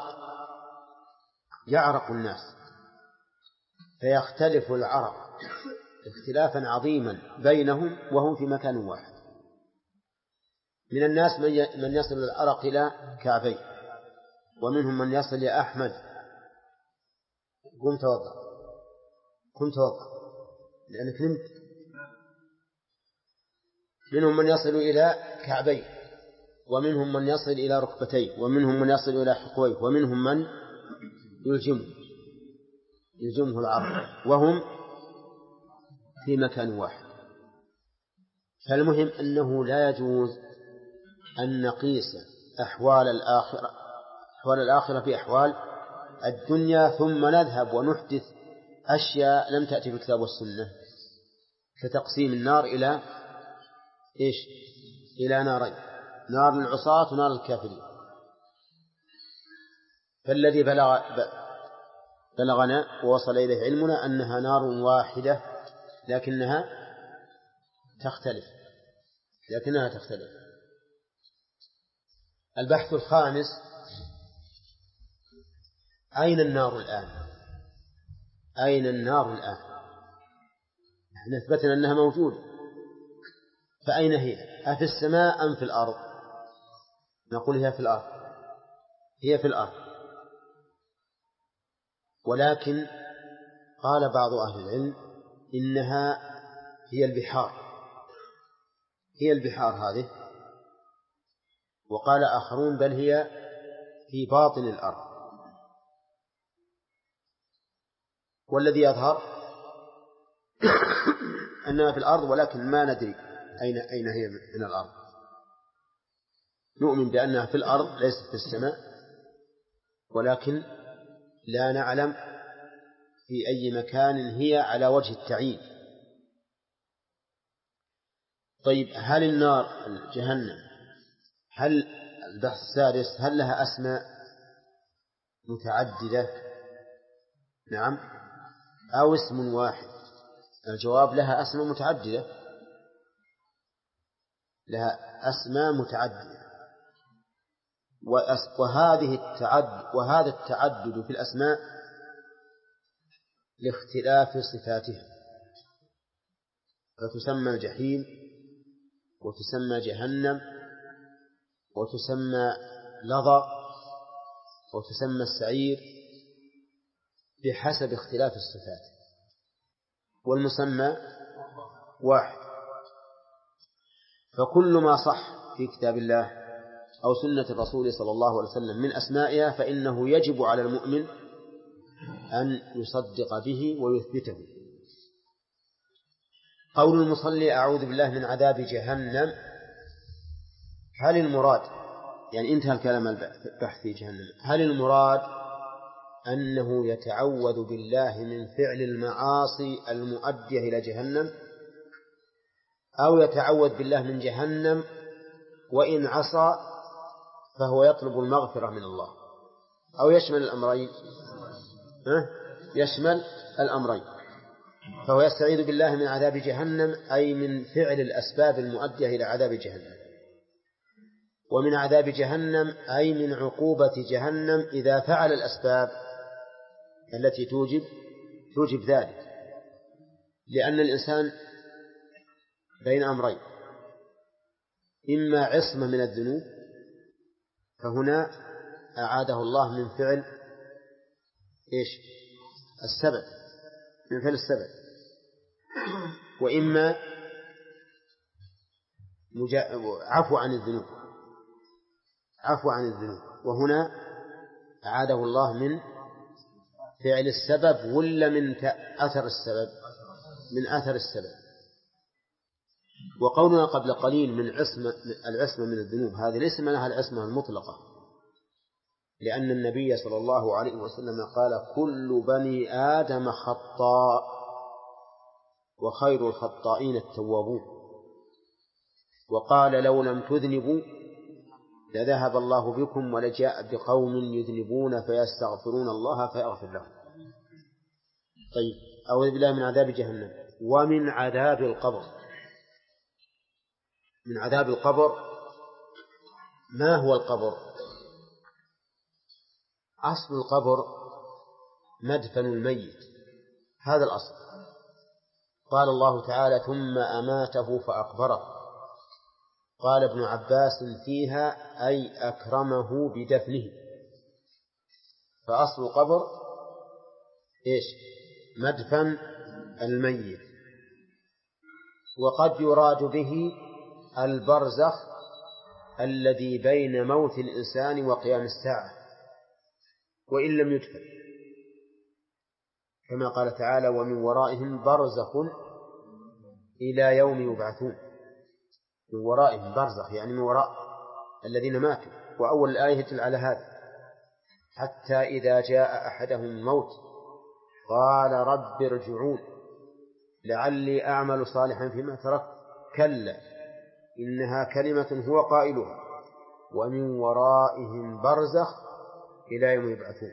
يعرق الناس، فيختلف العرق اختلافا عظيما بينهم وهم في مكان واحد. من الناس من يصل العرق إلى كعبيه، ومنهم من يصل يا أحمد قم توضأ لأنك نمت. منهم من يصل إلى كعبيه، ومنهم من يصل إلى ركبتيه، ومنهم من يصل إلى حقويه، ومنهم من يلجمه العرق، وهم في مكان واحد. فالمهم أنه لا يجوز أن نقيس أحوال الآخرة بأحوال الدنيا ثم نذهب ونحدث أشياء لم تأتي في الكتاب والسنة، كتقسيم النار إلى إيش؟ إلى نارين، نار للعصاة ونار للكافرين. فالذي بلغنا ووصل إليه علمنا أنها نار واحدة لكنها تختلف. البحث الخامس: أين النار الآن؟ نحن أثبتنا أنها موجودة، فأين هي؟ أفي السماء أم في الأرض؟ نقول هي في الأرض. ولكن قال بعض أهل العلم إنها هي البحار هذه، وقال آخرون بل هي في باطن الأرض. والذي يظهر أنها في الأرض، ولكن ما ندري أين هي من الأرض. نؤمن بأنها في الأرض ليست في السماء، ولكن لا نعلم في أي مكان هي على وجه التعيين. طيب، هل النار جهنم، هل البحث السادس، هل لها أسماء متعددة؟ نعم، أو اسم واحد؟ الجواب: لها أسماء متعددة، وهذا التعدد في الأسماء لاختلاف صفاتها، فتسمى الجحيم، وتسمى جهنم، وتسمى لظى، وتسمى السعير، بحسب اختلاف الصفات، والمسمى واحد. فكل ما صح في كتاب الله أو سنة الرسول صلى الله عليه وسلم من أسمائها فإنه يجب على المؤمن أن يصدق به ويثبته. قول المصلي: أعوذ بالله من عذاب جهنم، هل المراد، يعني انتهى الكلام البحث في جهنم، هل المراد أنه يتعوذ بالله من فعل المعاصي المؤدية إلى جهنم، أو يتعوذ بالله من جهنم وإن عصى فهو يطلب المغفرة من الله، أو يشمل الأمرين؟ يشمل الأمرين. فهو يستعيذ بالله من عذاب جهنم أي من فعل الأسباب المؤدية إلى عذاب جهنم، ومن عذاب جهنم أي من عقوبة جهنم إذا فعل الأسباب التي توجب ذلك. لأن الإنسان بين أمرين: إما عصمة من الذنوب، فهنا أعاده الله من فعل السبب، من فعل السبب، وإما عفو عن الذنوب، وهنا أعاده الله من فعل السبب ولا من أثر السبب؟ من أثر السبب. وقولنا قبل قليل من العصمة من الذنوب، هذه ليس معناها العصمة المطلقة، لأن النبي صلى الله عليه وسلم قال: كل بني آدم خطاء وخير الخطائين التوابون. وقال: لو لم تذنبوا لذهب الله بكم ولجاء بقوم يذنبون فيستغفرون الله فيغفر لهم. طيب، أعوذ بالله من عذاب جهنم. ومن عذاب القبر. من عذاب القبر، ما هو القبر؟ أصل القبر مدفن الميت، هذا الأصل. قال الله تعالى: ثم أماته فأقبره. قال ابن عباس: فيها أي أكرمه بدفنه. فأصل القبر مدفن الميت. وقد يراد به البرزخ الذي بين موت الإنسان وقيام الساعة وإن لم يدفن، كما قال تعالى: ومن ورائهم برزخ إلى يوم يبعثون. من ورائهم برزخ يعني من وراء الذين ماتوا. وأول الآية يدل على هذا: حتى إذا جاء أحدهم الموت قال رب ارجعون لعلي أعمل صالحا فيما تركت كلا إنها كلمة هو قائلها ومن ورائهم برزخ إلى يوم يبعثون.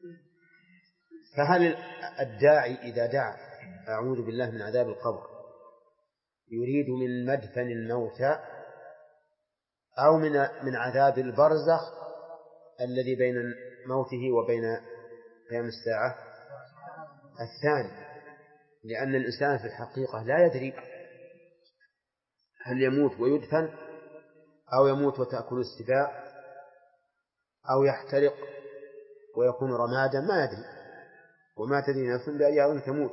فهل الداعي إذا دعا أعوذ بالله من عذاب القبر يريد من مدفن الموتى أو من عذاب البرزخ الذي بين موته وبين قيام الساعة؟ الثاني، لأن الإنسان في الحقيقة لا يدري هل يموت ويدفن أو يموت وتأكل السباع أو يحترق ويكون رمادا، ما يدري، وما تدري نفس بأي أرض تموت.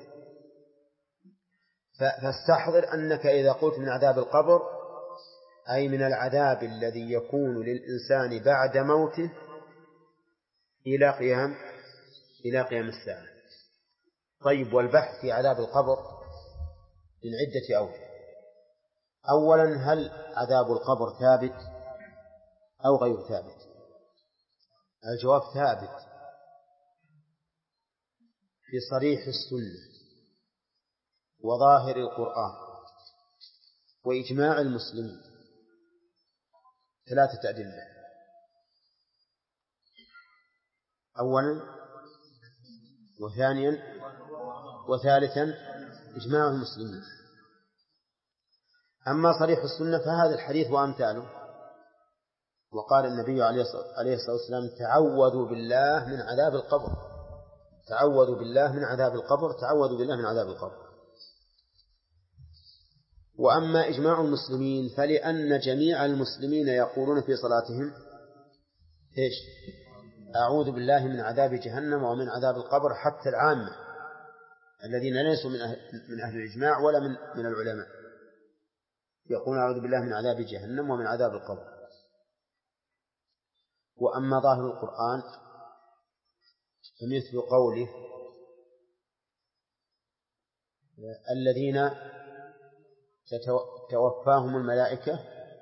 فاستحضر أنك إذا قلت من عذاب القبر أي من العذاب الذي يكون للإنسان بعد موته إلى قيام الساعة. طيب، والبحث في عذاب القبر من عدة أوجه. أولا، هل عذاب القبر ثابت أو غير ثابت؟ الجواب ثابت في صريح السنة وظاهر القرآن وإجماع المسلمين. 3 أدلة: أولا وثانيا وثالثا إجماع المسلمين. أما صريح السنة فهذا الحديث وأمثاله. وقال النبي عليه الصلاة والسلام: تعوذوا بالله من عذاب القبر، تعوذوا بالله من عذاب القبر، تعوذوا بالله من عذاب القبر. وأما إجماع المسلمين فلأن جميع المسلمين يقولون في صلاتهم إيش؟ أعوذ بالله من عذاب جهنم ومن عذاب القبر، حتى العامة الذين ليسوا من أهل الإجماع ولا من العلماء يقولون أعوذ بالله من عذاب جهنم ومن عذاب القبر. وأما ظاهر القرآن فمثل قوله: الذين تتوفاهم الملائكة.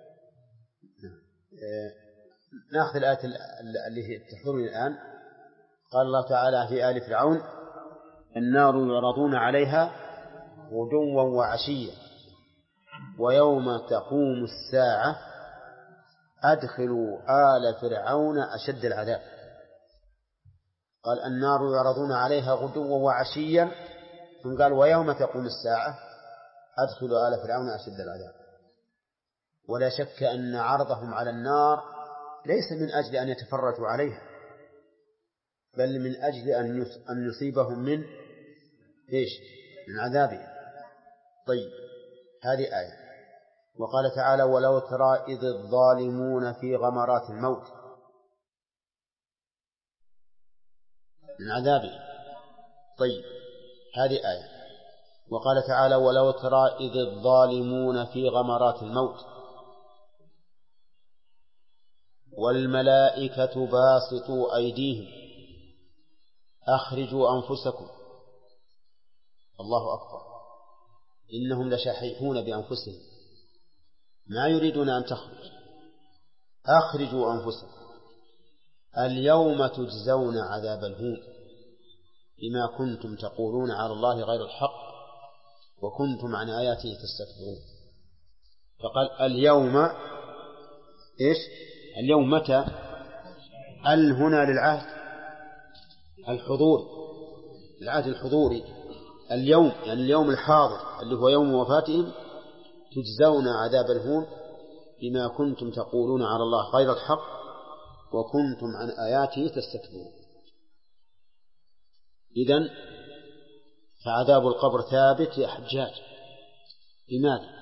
نأخذ الآية اللي تحضرني الآن. قال الله تعالى في آل فرعون: النار يعرضون عليها غدوا وعشيا ويوم تقوم الساعة أدخلوا آل فرعون أشد العذاب. قال النار يعرضون عليها غدوا وعشيا، ثم قال ويوم تقوم الساعة أدخلوا آل فرعون أشد العذاب. ولا شك أن عرضهم على النار ليس من أجل أن يتفرجوا عليها، بل من أجل أن يصيبهم من عذابه. طيب، هذه آية. وقال تعالى: ولو ترى إذ الظالمون في غمرات الموت، من عذابه. طيب، هذه آية. وقال تعالى: ولو ترى إذ الظالمون في غمرات الموت والملائكة باسطوا أيديهم أخرجوا أنفسكم. الله أكبر، إنهم لشحيحون بأنفسهم ما يريدون أن تخرج. أخرجوا أنفسكم اليوم تجزون عذاب الهون بما كنتم تقولون على الله غير الحق وكنتم عن آياته تستكبرون. فقال اليوم إيش؟ اليوم متى؟ هنا للعهد الحضوري، العهد الحضوري. اليوم يعني اليوم الحاضر اللي هو يوم وفاتهم، تجزون عذاب الهون بما كنتم تقولون على الله غير الحق وكنتم عن آياته تستكبرون. إذن فعذاب القبر ثابت يا حجاج. لماذا؟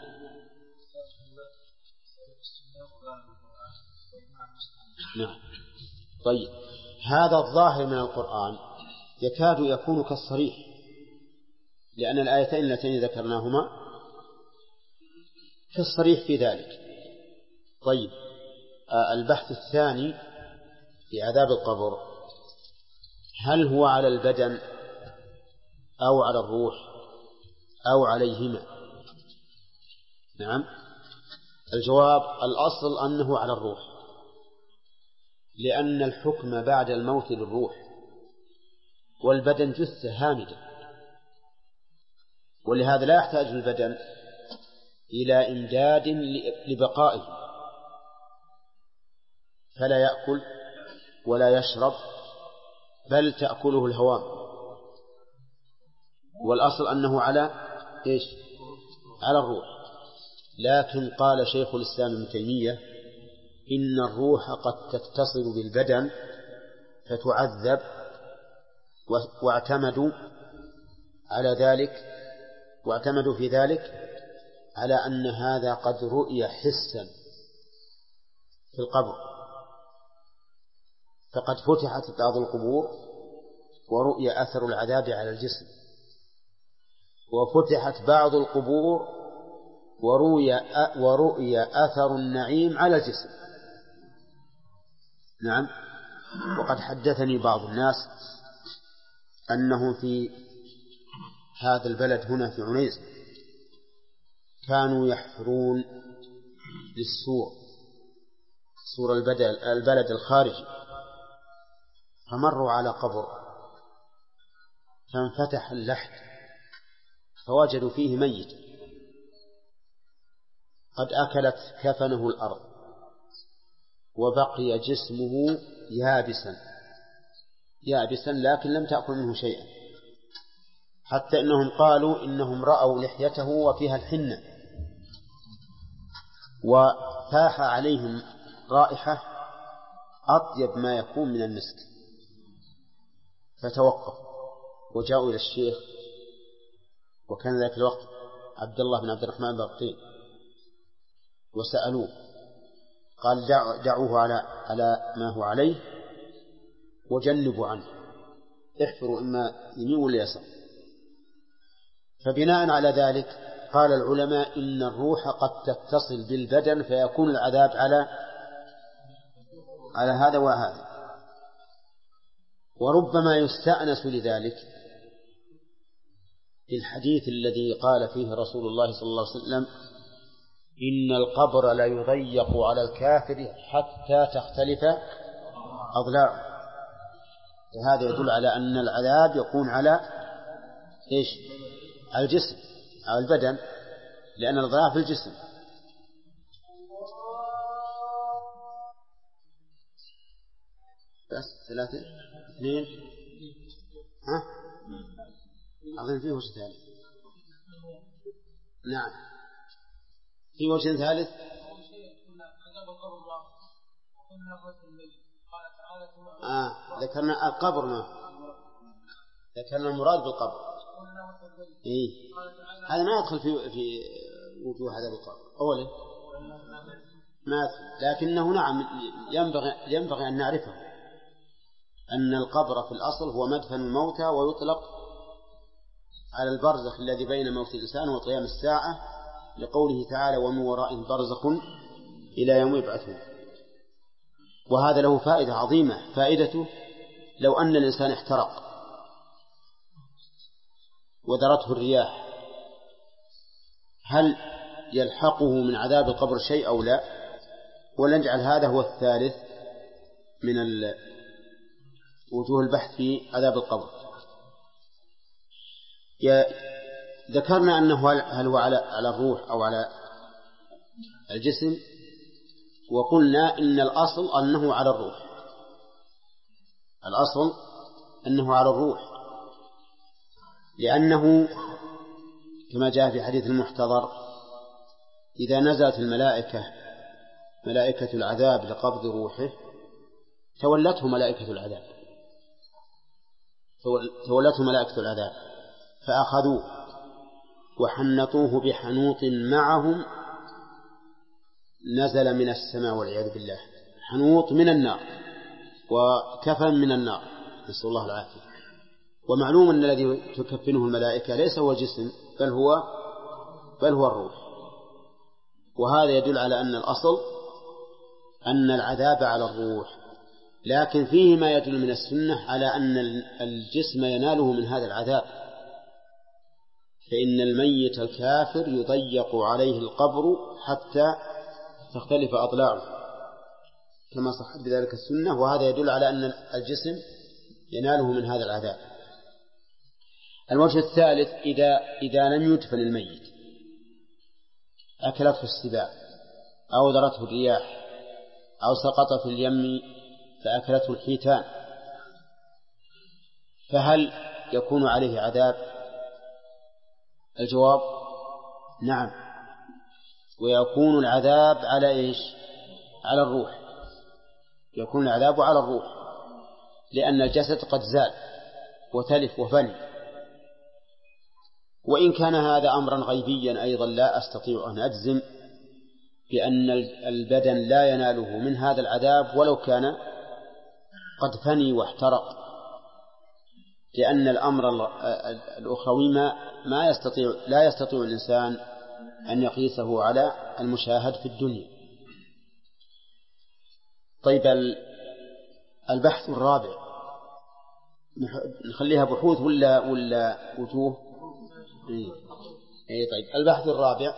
نعم. طيب، هذا الظاهر من القرآن يكاد يكون كالصريح، لأن الآيتين اللتين ذكرناهما كالصريح في ذلك. طيب، البحث الثاني في عذاب القبر: هل هو على البدن أو على الروح أو عليهما؟ نعم، الجواب: الأصل أنه على الروح، لأن الحكم بعد الموت للروح، والبدن جثة هامدة، ولهذا لا يحتاج البدن إلى إمداد لبقائه، فلا يأكل ولا يشرب، بل تأكله الهوام. والأصل أنه على إيش؟ على الروح. لكن قال شيخ الإسلام ابن تيمية: إن الروح قد تتصل بالبدن فتعذب، واعتمدوا في ذلك على أن هذا قد رؤي حسا في القبر، فقد فتحت بعض القبور ورؤي أثر العذاب على الجسم، وفتحت بعض القبور ورؤي أثر النعيم على الجسم. نعم. وقد حدثني بعض الناس أنه في هذا البلد هنا في عنيزة كانوا يحفرون للسور البلد الخارجي، فمروا على قبر فانفتح اللحد فوجدوا فيه ميت قد أكلت كفنه الأرض، وبقي جسمه يابسا لكن لم تأكل منه شيئا، حتى إنهم قالوا إنهم رأوا لحيته وفيها الحنة، وفاح عليهم رائحة أطيب ما يكون من المسك، فتوقف وجاءوا إلى الشيخ، وكان ذلك الوقت عبد الله بن عبد الرحمن بن وسألوه، قال: دعوه على ما هو عليه وجنبوا عنه، احفروا إما يمين ولا يسار. فبناء على ذلك قال العلماء إن الروح قد تتصل بالبدن فيكون العذاب على هذا وهذا، وربما يستأنس لذلك في الحديث الذي قال فيه رسول الله صلى الله عليه وسلم: إن القبر لا يضيق على الكافر حتى تختلف أضلاعه. وهذا يدل على أن العذاب يكون على إيش؟ على الجسم، على البدن، لأن الأضلاع في الجسم. بس 3 2 أظن فيه وجه ثالث. نعم، في وجه ثالث. ذكرنا القبر، ما ذكرنا المراد بالقبر. هذا ما يدخل في وجوه هذا القبر أولا، ما يدخل، لكنه نعم ينبغي أن نعرفه أن القبر في الأصل هو مدفن الموتى، ويطلق على البرزخ الذي بين موت الإنسان وقيام الساعة، لقوله تعالى: ومن ورائهم برزخ إلى يوم يبعثون. وهذا له فائدة عظيمة، فائدته لو أن الإنسان احترق وذرته الرياح، هل يلحقه من عذاب القبر شيء أو لا؟ ولنجعل هذا هو الثالث من وجوه البحث في عذاب القبر. ذكرنا أنه هل هو على الروح أو على الجسم، وقلنا إن الأصل أنه على الروح، الأصل أنه على الروح، لأنه كما جاء في حديث المحتضر: إذا نزلت ملائكة العذاب لقبض روحه تولته ملائكة العذاب فأخذوه وحنطوه بحنوط معهم نزل من السماء والعياذ بالله، حنوط من النار وكفن من النار، نسأل الله العافية. ومعلوم أن الذي تكفنه الملائكة ليس هو جسم، بل هو الروح. وهذا يدل على أن الأصل أن العذاب على الروح، لكن فيه ما يدل من السنة على أن الجسم يناله من هذا العذاب، فإن الميت الكافر يضيق عليه القبر حتى تختلف أضلاعه كما صحت بذلك السنة، وهذا يدل على أن الجسم يناله من هذا العذاب. الوجه الثالث إذا لم يدفن الميت أكلته السباع أو ذرته الرياح أو سقط في اليم فأكلته الحيتان، فهل يكون عليه عذاب؟ الجواب نعم، ويكون العذاب على إيش؟ على الروح، يكون العذاب على الروح، لأن الجسد قد زال وتلف وفني. وإن كان هذا أمرا غيبيا أيضا لا أستطيع أن أجزم بأن البدن لا يناله من هذا العذاب ولو كان قد فني واحترق، لأن الأمر الأخروي لا يستطيع الإنسان أن يقيسه على المشاهد في الدنيا. طيب البحث الرابع نخليها بحوث ولا وجوه؟ طيب البحث الرابع: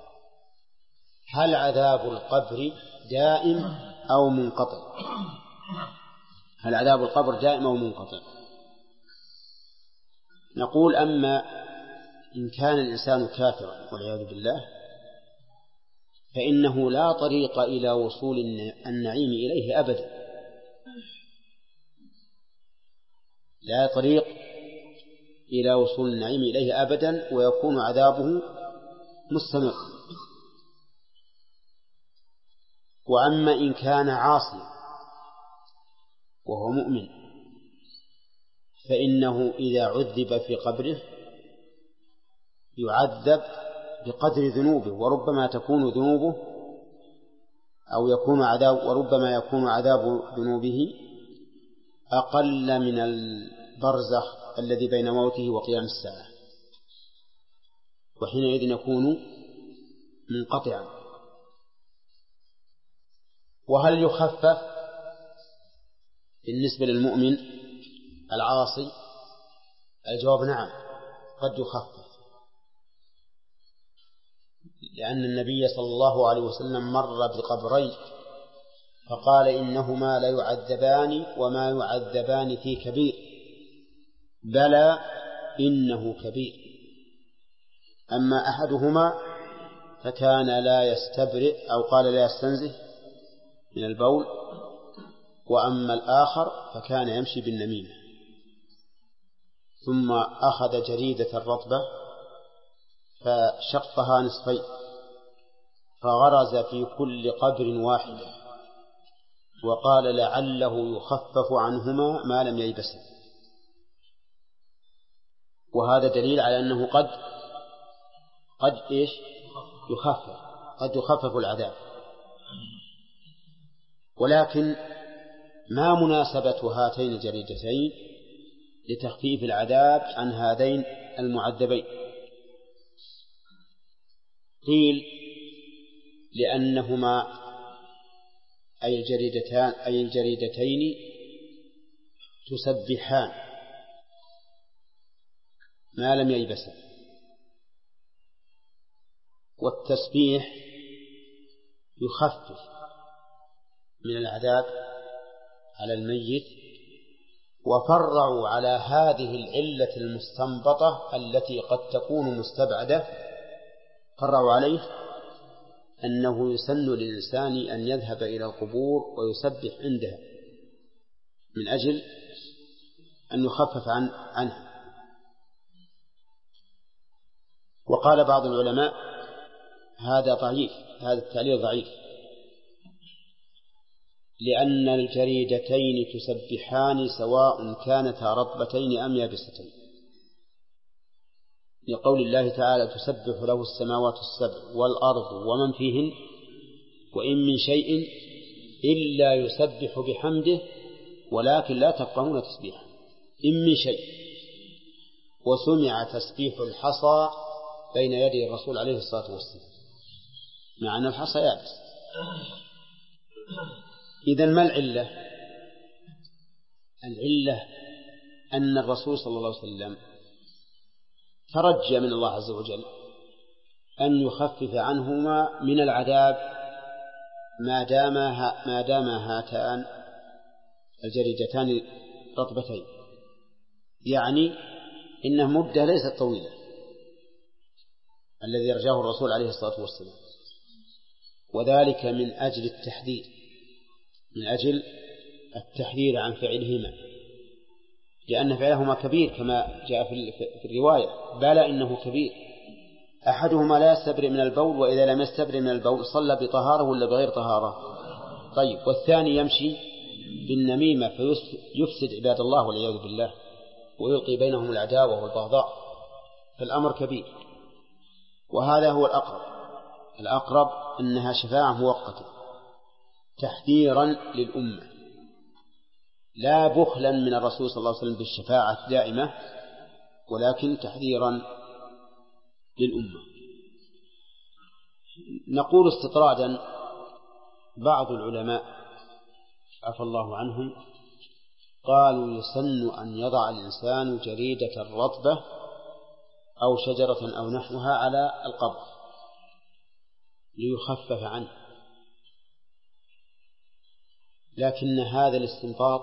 هل عذاب القبر دائم أو منقطع؟ هل عذاب القبر دائم أو منقطع؟ نقول أما إن كان الإنسان كافرا والعياذ بالله فإنه لا طريق إلى وصول النعيم إليه أبدا، لا طريق إلى وصول النعيم إليه أبدا، ويكون عذابه مستمر. وأما إن كان عاصيا وهو مؤمن فإنه إذا عذب في قبره يعذب بقدر ذنوبه، وربما تكون ذنوبه وربما يكون عذاب ذنوبه أقل من البرزخ الذي بين موته وقيام الساعة، وحينئذ يكون منقطعا. وهل يخفف بالنسبة للمؤمن العاصي؟ الجواب نعم، قد يخفف، لأن النبي صلى الله عليه وسلم مر بقبرين فقال إنهما لا يعذبان وما يعذبان في كبير، بلى إنه كبير. أما أحدهما فكان لا يستبرئ أو قال لا يستنزه من البول، وأما الآخر فكان يمشي بالنميمة. ثم أخذ جريدة رطبة فشقها نصفين فغرز في كل قبر واحدة وقال لعله يخفف عنهما ما لم ييبسا. وهذا دليل على أنه قد يخفف العذاب. ولكن ما مناسبة هاتين الجريدتين لتخفيف العذاب عن هذين المعذبين؟ قيل لأنهما أي الجريدتين تسبحان ما لم ييبسا، والتسبيح يخفف من العذاب على الميت. وفرعوا على هذه العلة المستنبطة التي قد تكون مستبعدة، فرعوا عليه أنه يسن للإنسان أن يذهب إلى القبور ويسبح عندها من أجل أن يخفف عنها. وقال بعض العلماء هذا التعليل ضعيف، لأن الجريدتين تسبحان سواء كانتا رطبتين أم يابستين، لقول الله تعالى تسبح له السماوات السبع والأرض ومن فيهن وإن من شيء إلا يسبح بحمده ولكن لا تفقهون تسبيحه. إن من شيء. وسمع تسبيح الحصى بين يدي الرسول عليه الصلاة والسلام، مع أن الحصى يابس. إذن ما العلة؟ العلة أن الرسول صلى الله عليه وسلم ترجى من الله عز وجل أن يخفف عنهما من العذاب ما دام هاتان الجريدتان رطبتين، يعني إنها مدة ليست طويلة الذي رجاه الرسول عليه الصلاة والسلام، وذلك من أجل التحذير عن فعلهما، لأن فعلهما كبير كما جاء في الرواية، بلى إنه كبير. أحدهما لا يستبرئ من البول، وإذا لم يستبرئ من البول صلى بطهارة ولا بغير طهارة؟ طيب، والثاني يمشي بالنميمة فيفسد عباد الله والعياذ بالله، ويلقي بينهم العداوة والبغضاء، فالأمر كبير. وهذا هو الأقرب أنها شفاعة مؤقتة تحذيرا للأمة، لا بخلا من الرسول صلى الله عليه وسلم بالشفاعة الدائمة، ولكن تحذيرا للأمة. نقول استطرادا، بعض العلماء عفى الله عنهم قالوا يسن أن يضع الإنسان جريدة رطبة أو شجرة أو نحوها على القبر ليخفف عنه، لكن هذا الاستنباط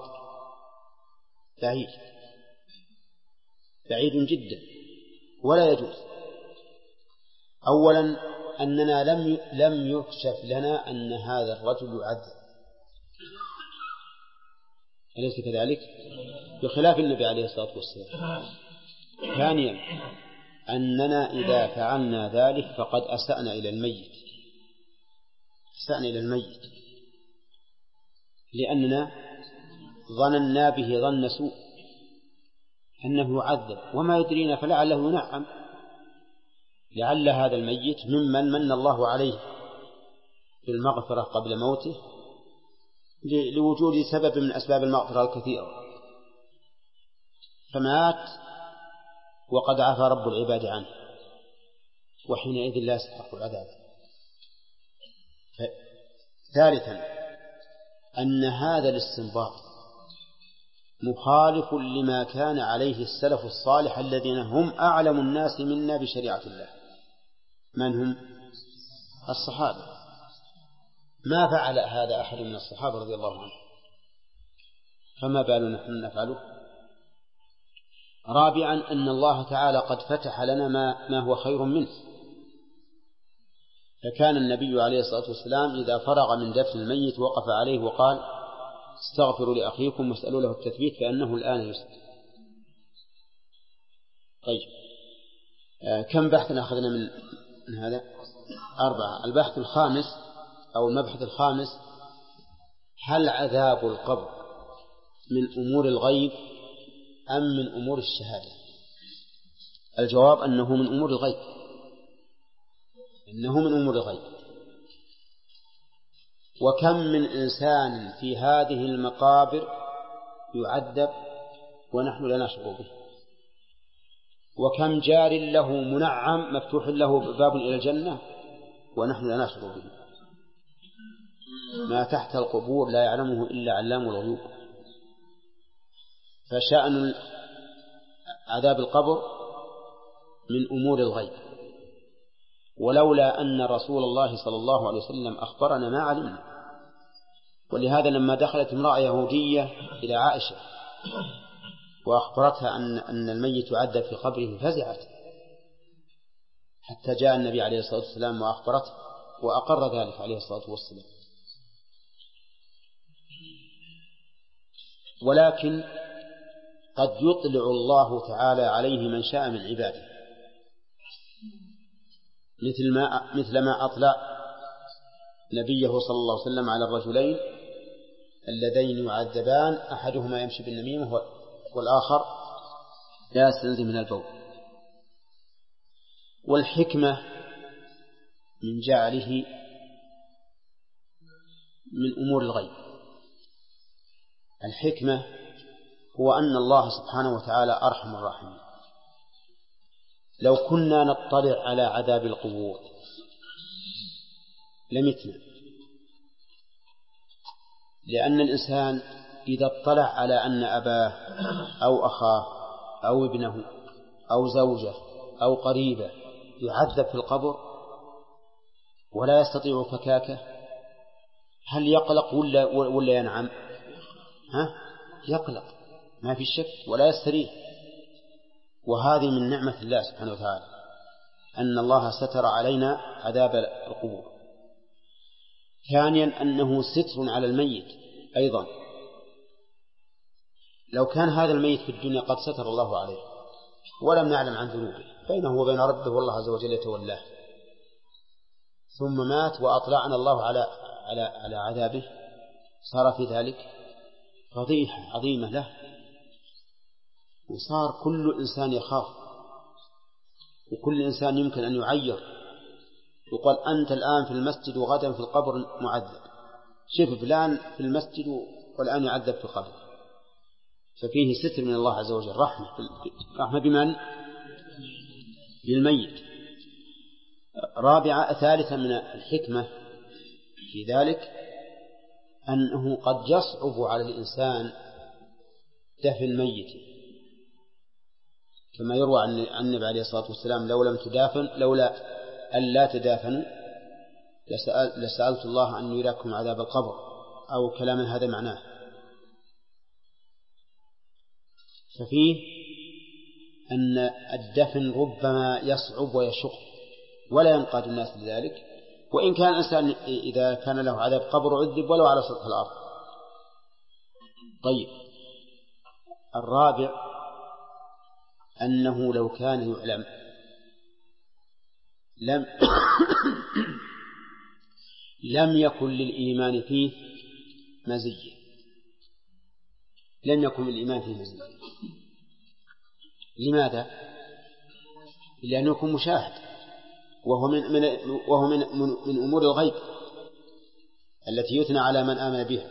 بعيد جدا ولا يجوز. أولا أننا لم يكشف لنا أن هذا الرجل يعذب، أليس كذلك؟ بخلاف النبي عليه الصلاة والسلام. ثانيا أننا إذا فعلنا ذلك فقد أسأنا إلى الميت، لأننا ظننا به ظن سوء أنه يعذب، وما يدرينا فلعله ينعم، لعل هذا الميت ممن من الله عليه بالمغفرة قبل موته لوجود سبب من أسباب المغفرة الكثيرة، فمات وقد عفى رب العباد عنه، وحينئذ لا يستحق العذاب. ثالثا أن هذا الاستنباط مخالف لما كان عليه السلف الصالح الذين هم أعلم الناس منا بشريعة الله. من هم؟ الصحابة. ما فعل هذا أحد من الصحابة رضي الله عنه، فما بالنا نحن نفعله؟ رابعا أن الله تعالى قد فتح لنا ما هو خير منه، فكان النبي عليه الصلاة والسلام إذا فرغ من دفن الميت وقف عليه وقال استغفروا لأخيكم واسألوا له التثبيت فإنه الآن يسأل. طيب، كم بحثا أخذنا من هذا؟ 4. البحث الخامس أو المبحث الخامس: هل عذاب القبر من أمور الغيب أم من أمور الشهادة؟ الجواب أنه من أمور الغيب، وكم من إنسان في هذه المقابر يعذب ونحن لا نشعر به، وكم جار له منعم مفتوح له باب إلى الجنة ونحن لا نشعر به. ما تحت القبور لا يعلمه إلا علام الغيوب. فشأن عذاب القبر من أمور الغيب، ولولا أن رسول الله صلى الله عليه وسلم أخبرنا ما علمنا. ولهذا لما دخلت امرأة يهودية إلى عائشة وأخبرتها أن الميت يعذب في قبره فزعت، حتى جاء النبي عليه الصلاة والسلام وأخبرته وأقر ذلك عليه الصلاة والسلام. ولكن قد يطلع الله تعالى عليه من شاء من عباده، مثل ما أطلع نبيه صلى الله عليه وسلم على الرجلين اللذين يعذبان، أحدهما يمشي بالنميمة والآخر لا يستنزه من البول. والحكمة من جعله من أمور الغيب، الحكمة هو أن الله سبحانه وتعالى أرحم الراحمين. لو كنا نطلع على عذاب القبور لمتنا، لأن الإنسان إذا اطلع على أن أباه أو أخاه أو ابنه أو زوجه أو قريبه يعذب في القبر ولا يستطيع فكاكه هل يقلق ولا ينعم؟ يقلق ما في شك ولا يستريح. وهذه من نعمة الله سبحانه وتعالى أن الله ستر علينا عذاب القبور. ثانيا أنه ستر على الميت أيضا. لو كان هذا الميت في الدنيا قد ستر الله عليه ولم نعلم عن ذنوبه بينه وبين ربه والله عز وجل يتولاه، ثم مات وأطلعنا الله على عذابه، صار في ذلك فضيحة عظيمة له، وصار كل إنسان يخاف، وكل إنسان يمكن أن يعير، يقول أنت الآن في المسجد وغدا في القبر معذب، شوف فلان في المسجد والآن يعذب في القبر. ففيه ستر من الله عز وجل، رحمة بمن؟ بالميت. ثالثا من الحكمة في ذلك أنه قد يصعب على الإنسان دفن ميته، كما يروى عن النبي عليه الصلاة والسلام لولا ألا تدافنوا لسألت الله أن يراكم عذاب القبر، أو كلاما هذا معناه. ففيه أن الدفن ربما يصعب ويشق ولا ينقاد الناس لذلك، وإن كان الإنسان إذا كان له عذاب قبر عذب ولو على سطح الأرض. طيب، الرابع أنه لو كان يعلم لم يكن للإيمان فيه مزية، لم يكن للإيمان فيه مزية. لماذا؟ لأنه يكون مشاهد، وهو من أمور الغيب التي يثنى على من آمن بها.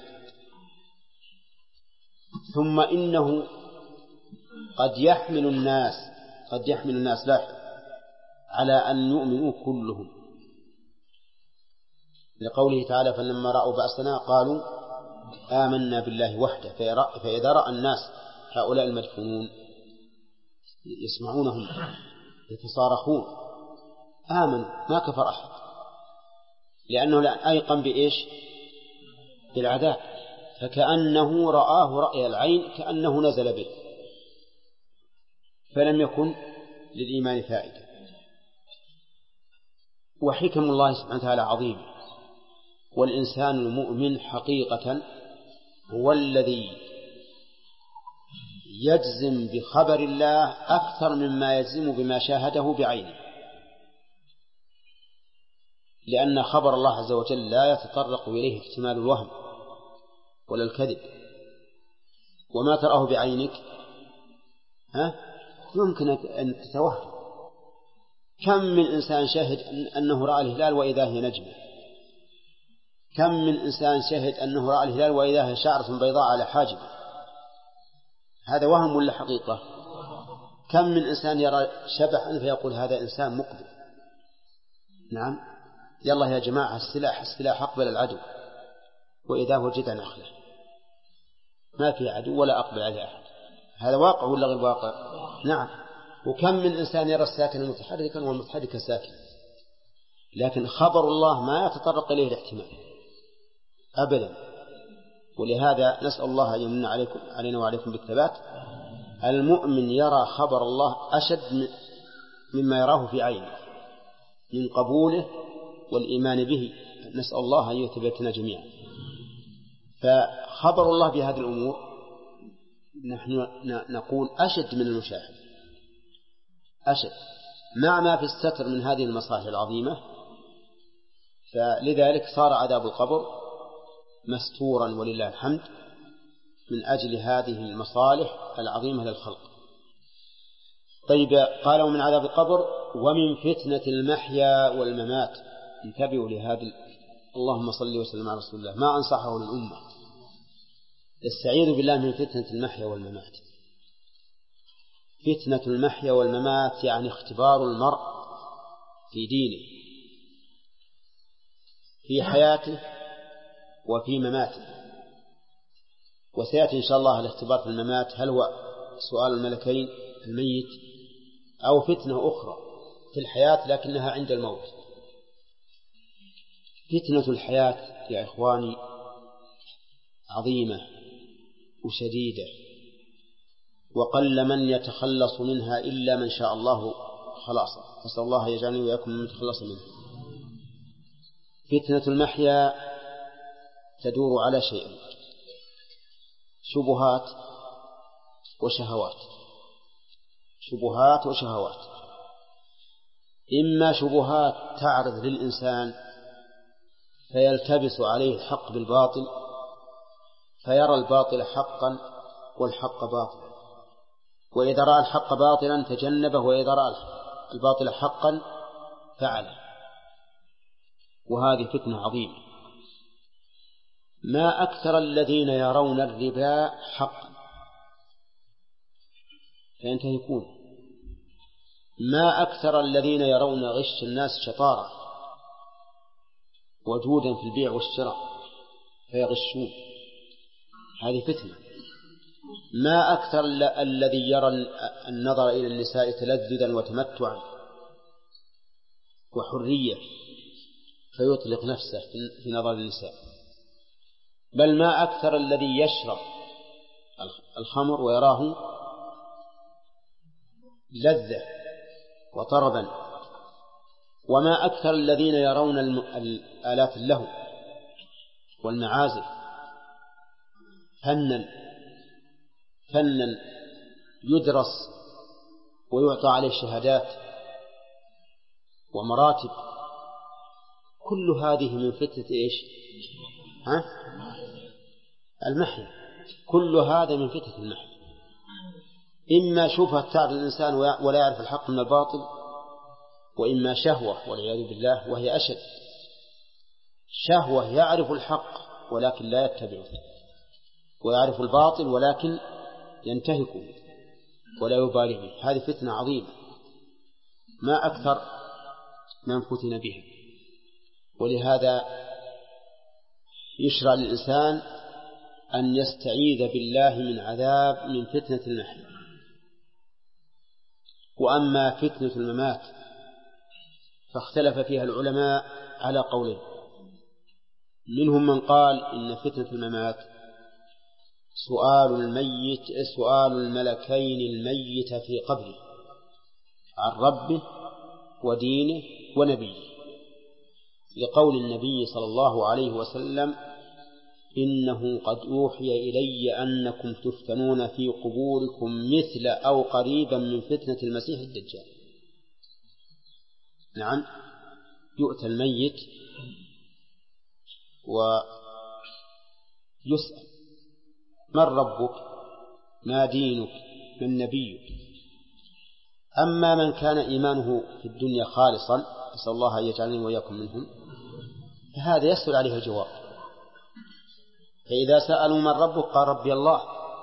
ثم إنه قد يحمل الناس لاحظ على أن يؤمنوا كلهم، لقوله تعالى فلما رأوا بأسنا قالوا آمنا بالله وحده. فإذا رأى الناس هؤلاء المدفونون يسمعونهم يتصارخون آمنوا، ما كفر أحد، لأنه لا أيقن بإيش؟ بالعذاب، فكأنه رآه رأي العين، كأنه نزل به، فلم يكن للإيمان فائدة. وحكم الله سبحانه وتعالى عظيمة، والإنسان المؤمن حقيقة هو الذي يجزم بخبر الله أكثر مما يجزم بما شاهده بعينه، لأن خبر الله عز وجل لا يتطرق إليه احتمال الوهم ولا الكذب، وما تراه بعينك يمكن أن تتوهم. كم من إنسان شهد أنه رأى الهلال وإذا هي نجمة، كم من إنسان شهد أنه رأى الهلال وإذا هي شعرة بيضاء على حاجبه، هذا وهم ولا حقيقة؟ كم من إنسان يرى شبحا فيقول هذا إنسان مقبل. نعم، يلا يا جماعة السلاح أقبل العدو، وإذا وجد نخله ما في عدو ولا أقبل عليه أحد. هذا واقع ولا غير واقع؟ نعم. وكم من إنسان يرى الساكن متحركا والمتحرك ساكن، لكن خبر الله ما يتطرق إليه الاحتمال أبدا. ولهذا نسأل الله أن يمن علينا وعليكم بالثبات. المؤمن يرى خبر الله أشد مما يراه في عينه من قبوله والإيمان به. نسأل الله أن يثبتنا جميعا. فخبر الله بهذه الأمور نحن نقول أشد من المشاهد، أشد، مع ما في الستر من هذه المصالح العظيمة. فلذلك صار عذاب القبر مستورا ولله الحمد من أجل هذه المصالح العظيمة للخلق. طيب، قال ومن عذاب القبر ومن فتنة المحيا والممات. انتبهوا لهذا، اللهم صل وسلم على رسول الله، ما أنصحه للأمة. استعيذوا بالله من فتنة المحيا والممات. فتنة المحيا والممات يعني اختبار المرء في دينه، في حياته وفي مماته. وسيأتي إن شاء الله الاختبار في الممات، هل هو سؤال الملكين الميت أو فتنة أخرى في الحياة لكنها عند الموت. فتنة الحياة يا إخواني عظيمة وشديدة، وقل من يتخلص منها إلا من شاء الله خلاصه، نسأل الله يجعلني وإياكم من يتخلص منها. فتنة المحيا تدور على شيئين: شبهات وشهوات. شبهات وشهوات، إما شبهات تعرض للإنسان فيلتبس عليه الحق بالباطل فيرى الباطل حقا والحق باطلا، وإذا رأى الحق باطلا تجنبه، وإذا رأى الباطل حقا فعله، وهذه فتنة عظيمة. ما أكثر الذين يرون الربا حقا فينتهكون، ما أكثر الذين يرون غش الناس شطارة وجودا في البيع والشراء فيغشون، هذه فتنة. ما أكثر الذي يرى النظر إلى النساء تلذذا وتمتعا وحرية فيطلق نفسه في نظر النساء، بل ما أكثر الذي يشرب الخمر ويراه لذة وطربا، وما أكثر الذين يرون الآلات اللهو والمعازف فنا يدرس ويعطى عليه شهادات ومراتب. كل هذه من فتنة إيش؟ المحيا. كل هذا من فتنة المحيا، إما شبهة تعرض الإنسان ولا يعرف الحق من الباطل، وإما شهوة والعياذ بالله وهي أشد، شهوة يعرف الحق ولكن لا يتبعه، ويعرف الباطل ولكن ينتهكه ولا يبالي به. هذه فتنة عظيمة ما أكثر من فتن بها. ولهذا يشرع للإنسان أن يستعيذ بالله من عذاب من فتنة المحيا. وأما فتنة الممات فاختلف فيها العلماء على قولين: منهم من قال إن فتنة الممات سؤال الملكين الميت في قبره عن ربه ودينه ونبيه، لقول النبي صلى الله عليه وسلم: إنه قد أوحي إلي أنكم تفتنون في قبوركم مثل أو قريبا من فتنة المسيح الدجال. نعم، يؤتى الميت ويسأل: من ربك؟ ما دينك؟ من نبيك؟ أما من كان إيمانه في الدنيا خالصا، نسأل الله أن يجعلني وإياكم منهم، فهذا يسهل عليه الجواب. فإذا سألوا من ربك قال ربي الله،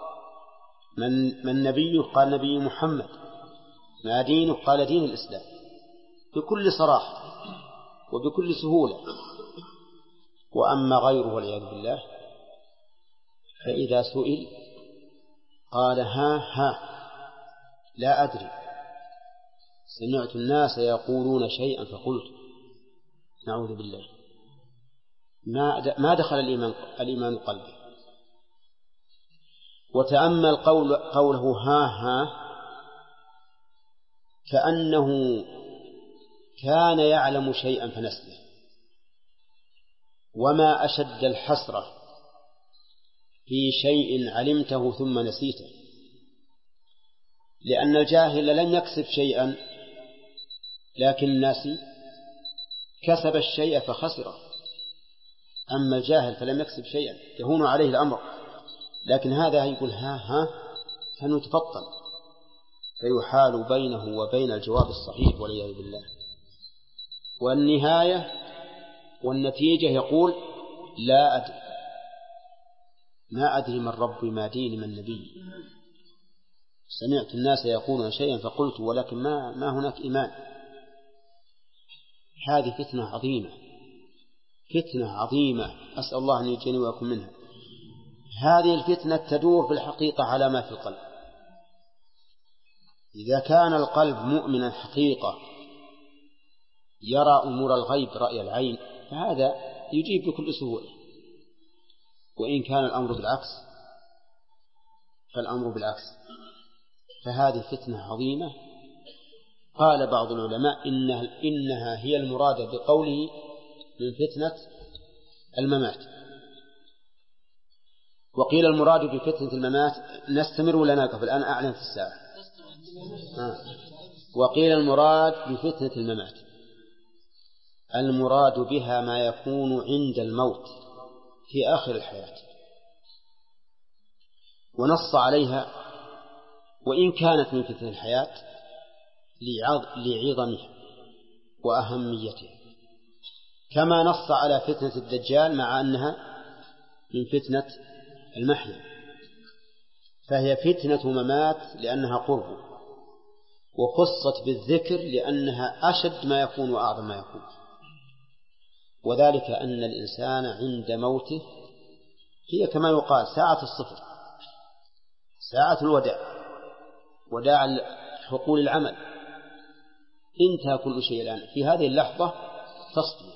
من نبيك قال نبي محمد، ما دينك قال دين الإسلام، بكل صراحة وبكل سهولة. وأما غيره والعياذ بالله فإذا سئل قال ها لا أدري، سمعت الناس يقولون شيئا فقلت. نعوذ بالله، ما دخل الإيمان قلبه. وتأمل قوله ها كأنه كان يعلم شيئا فنسيه. وما أشد الحسرة في شيء علمته ثم نسيته، لأن الجاهل لم يكسب شيئا لكن الناس كسب الشيء فخسره، أما الجاهل فلم يكسب شيئا يهون عليه الأمر، لكن هذا يقول ها فنتفطن فيحال بينه وبين الجواب الصحيح والعياذ بالله. والنهاية والنتيجة يقول لا أدري، ما أدري من ربي ما ديني من نبي، سمعت الناس يقولون شيئا فقلت ولكن ما هناك إيمان. هذه فتنة عظيمة، فتنة عظيمة، أسأل الله أن يجني ويكون منها. هذه الفتنة تدور في الحقيقة على ما في القلب. إذا كان القلب مؤمنا حقيقة يرى أمور الغيب رأي العين فهذا يجيب بكل سهولة. وإن كان الأمر بالعكس فالأمر بالعكس. فهذه فتنة عظيمة. قال بعض العلماء إنها هي المراد بقوله من فتنة الممات. وقيل المراد بفتنة الممات نستمر ولا نقف الآن أعلن في الساعة. وقيل المراد بفتنة الممات المراد بها ما يكون عند الموت في آخر الحياة، ونص عليها وإن كانت من فتنة الحياة لعظمها وأهميتها، كما نص على فتنة الدجال مع أنها من فتنة المحيا، فهي فتنة ممات لأنها قرب، وخصت بالذكر لأنها أشد ما يكون وأعظم ما يكون. وذلك أن الإنسان عند موته هي كما يقال ساعة الصفر، ساعة الوداع، وداع حقول العمل، انتهى كل شيء الآن. في هذه اللحظة تصدم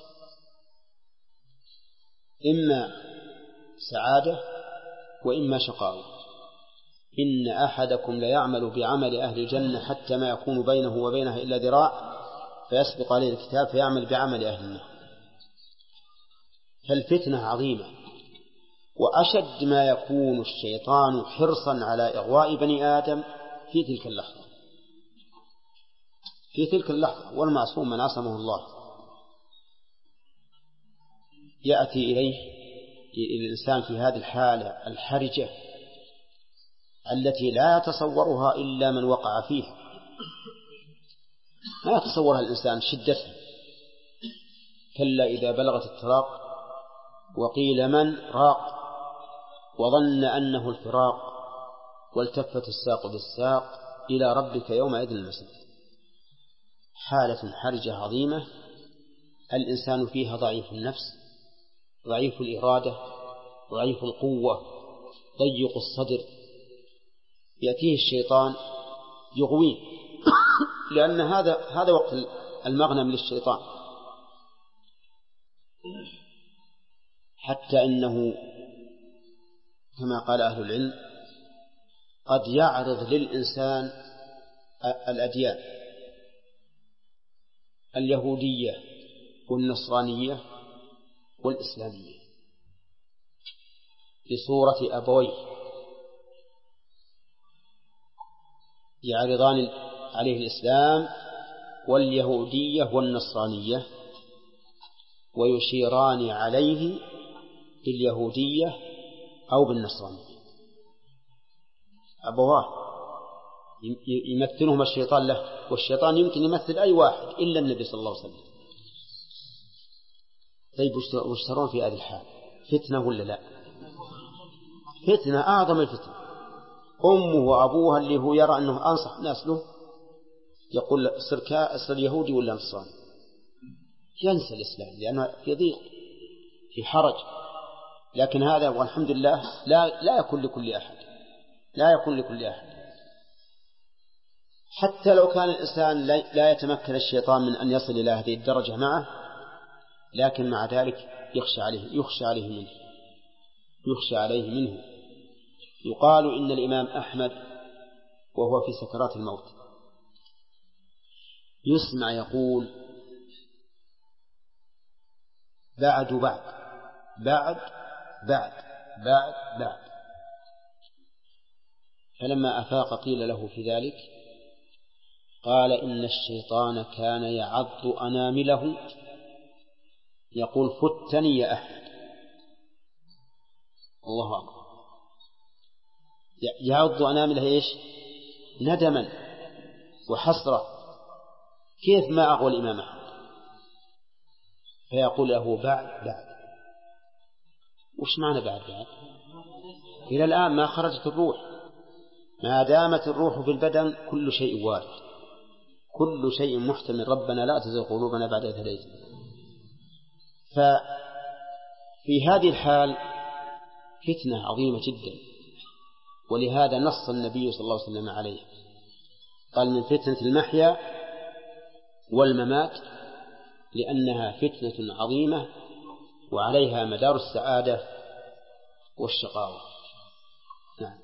إما سعادة وإما شقاوة. إن أحدكم ليعمل بعمل أهل الجنة حتى ما يكون بينه وبينها إلا ذراع فيسبق عليه الكتاب فيعمل بعمل أهل النار. فالفتنة عظيمة، وأشد ما يكون الشيطان حرصا على إغواء بني آدم في تلك اللحظة، في تلك اللحظة. والمعصوم من عصمه الله يأتي إليه الإنسان في هذه الحالة الحرجة التي لا يتصورها إلا من وقع فيها، ما يتصورها الإنسان شدتها. كلا إذا بلغت التراق وقيل من راق وظن أنه الفراق والتفت الساق بالساق إلى ربك يومئذ المسير. حالة حرجة عظيمة الإنسان فيها ضعيف النفس، ضعيف الإرادة، ضعيف القوة، ضيق الصدر، يأتيه الشيطان يغويه لأن هذا وقت المغنم للشيطان. حتى إنه كما قال أهل العلم قد يعرض للإنسان الأديان اليهودية والنصرانية والإسلامية بصورة أبويه يعرضان عليه الإسلام واليهودية والنصرانية ويشيران عليه باليهودية أو بالنصرانية. أبواه يمثلهم الشيطان له، والشيطان يمكن يمثل أي واحد إلا النبي صلى الله عليه وسلم. طيب وش ترون في هذه الحال؟ فتنة ولا لا؟ فتنة أعظم الفتنة. أمه وأبوها اللي هو يرى أنه أنصح الناس له يقول صر يهودي ولا نصراني، ينسى الإسلام لأنه في ضيق في حرج. لكن هذا والحمد لله لا يكون لكل أحد، لا يكون لكل أحد. حتى لو كان الإنسان لا يتمكن الشيطان من أن يصل إلى هذه الدرجة معه، لكن مع ذلك يخشى عليه منه. يقال إن الإمام أحمد وهو في سكرات الموت يسمع يقول بعد بعد بعد بعد بعد بعد. فلما أفاق قيل له في ذلك قال إن الشيطان كان يعض أنامله يقول فتني يا أحمد. الله أكبر. يعض أنامله إيش؟ ندما وحسرة، كيف ما أغوى الإمام أحمد؟ فيقول له بعد. وش معنى بعد؟ إلى الآن ما خرجت الروح، ما دامت الروح في البدن كل شيء وارد، كل شيء محتمل. ربنا لا تزغ قلوبنا بعد إذ هديتنا. ففي هذه الحال فتنة عظيمة جدا، ولهذا نص النبي صلى الله عليه وسلم عليه، قال من فتنة المحيا والممات لأنها فتنة عظيمة وعليها مدار السعادة والشقاوة. نعم.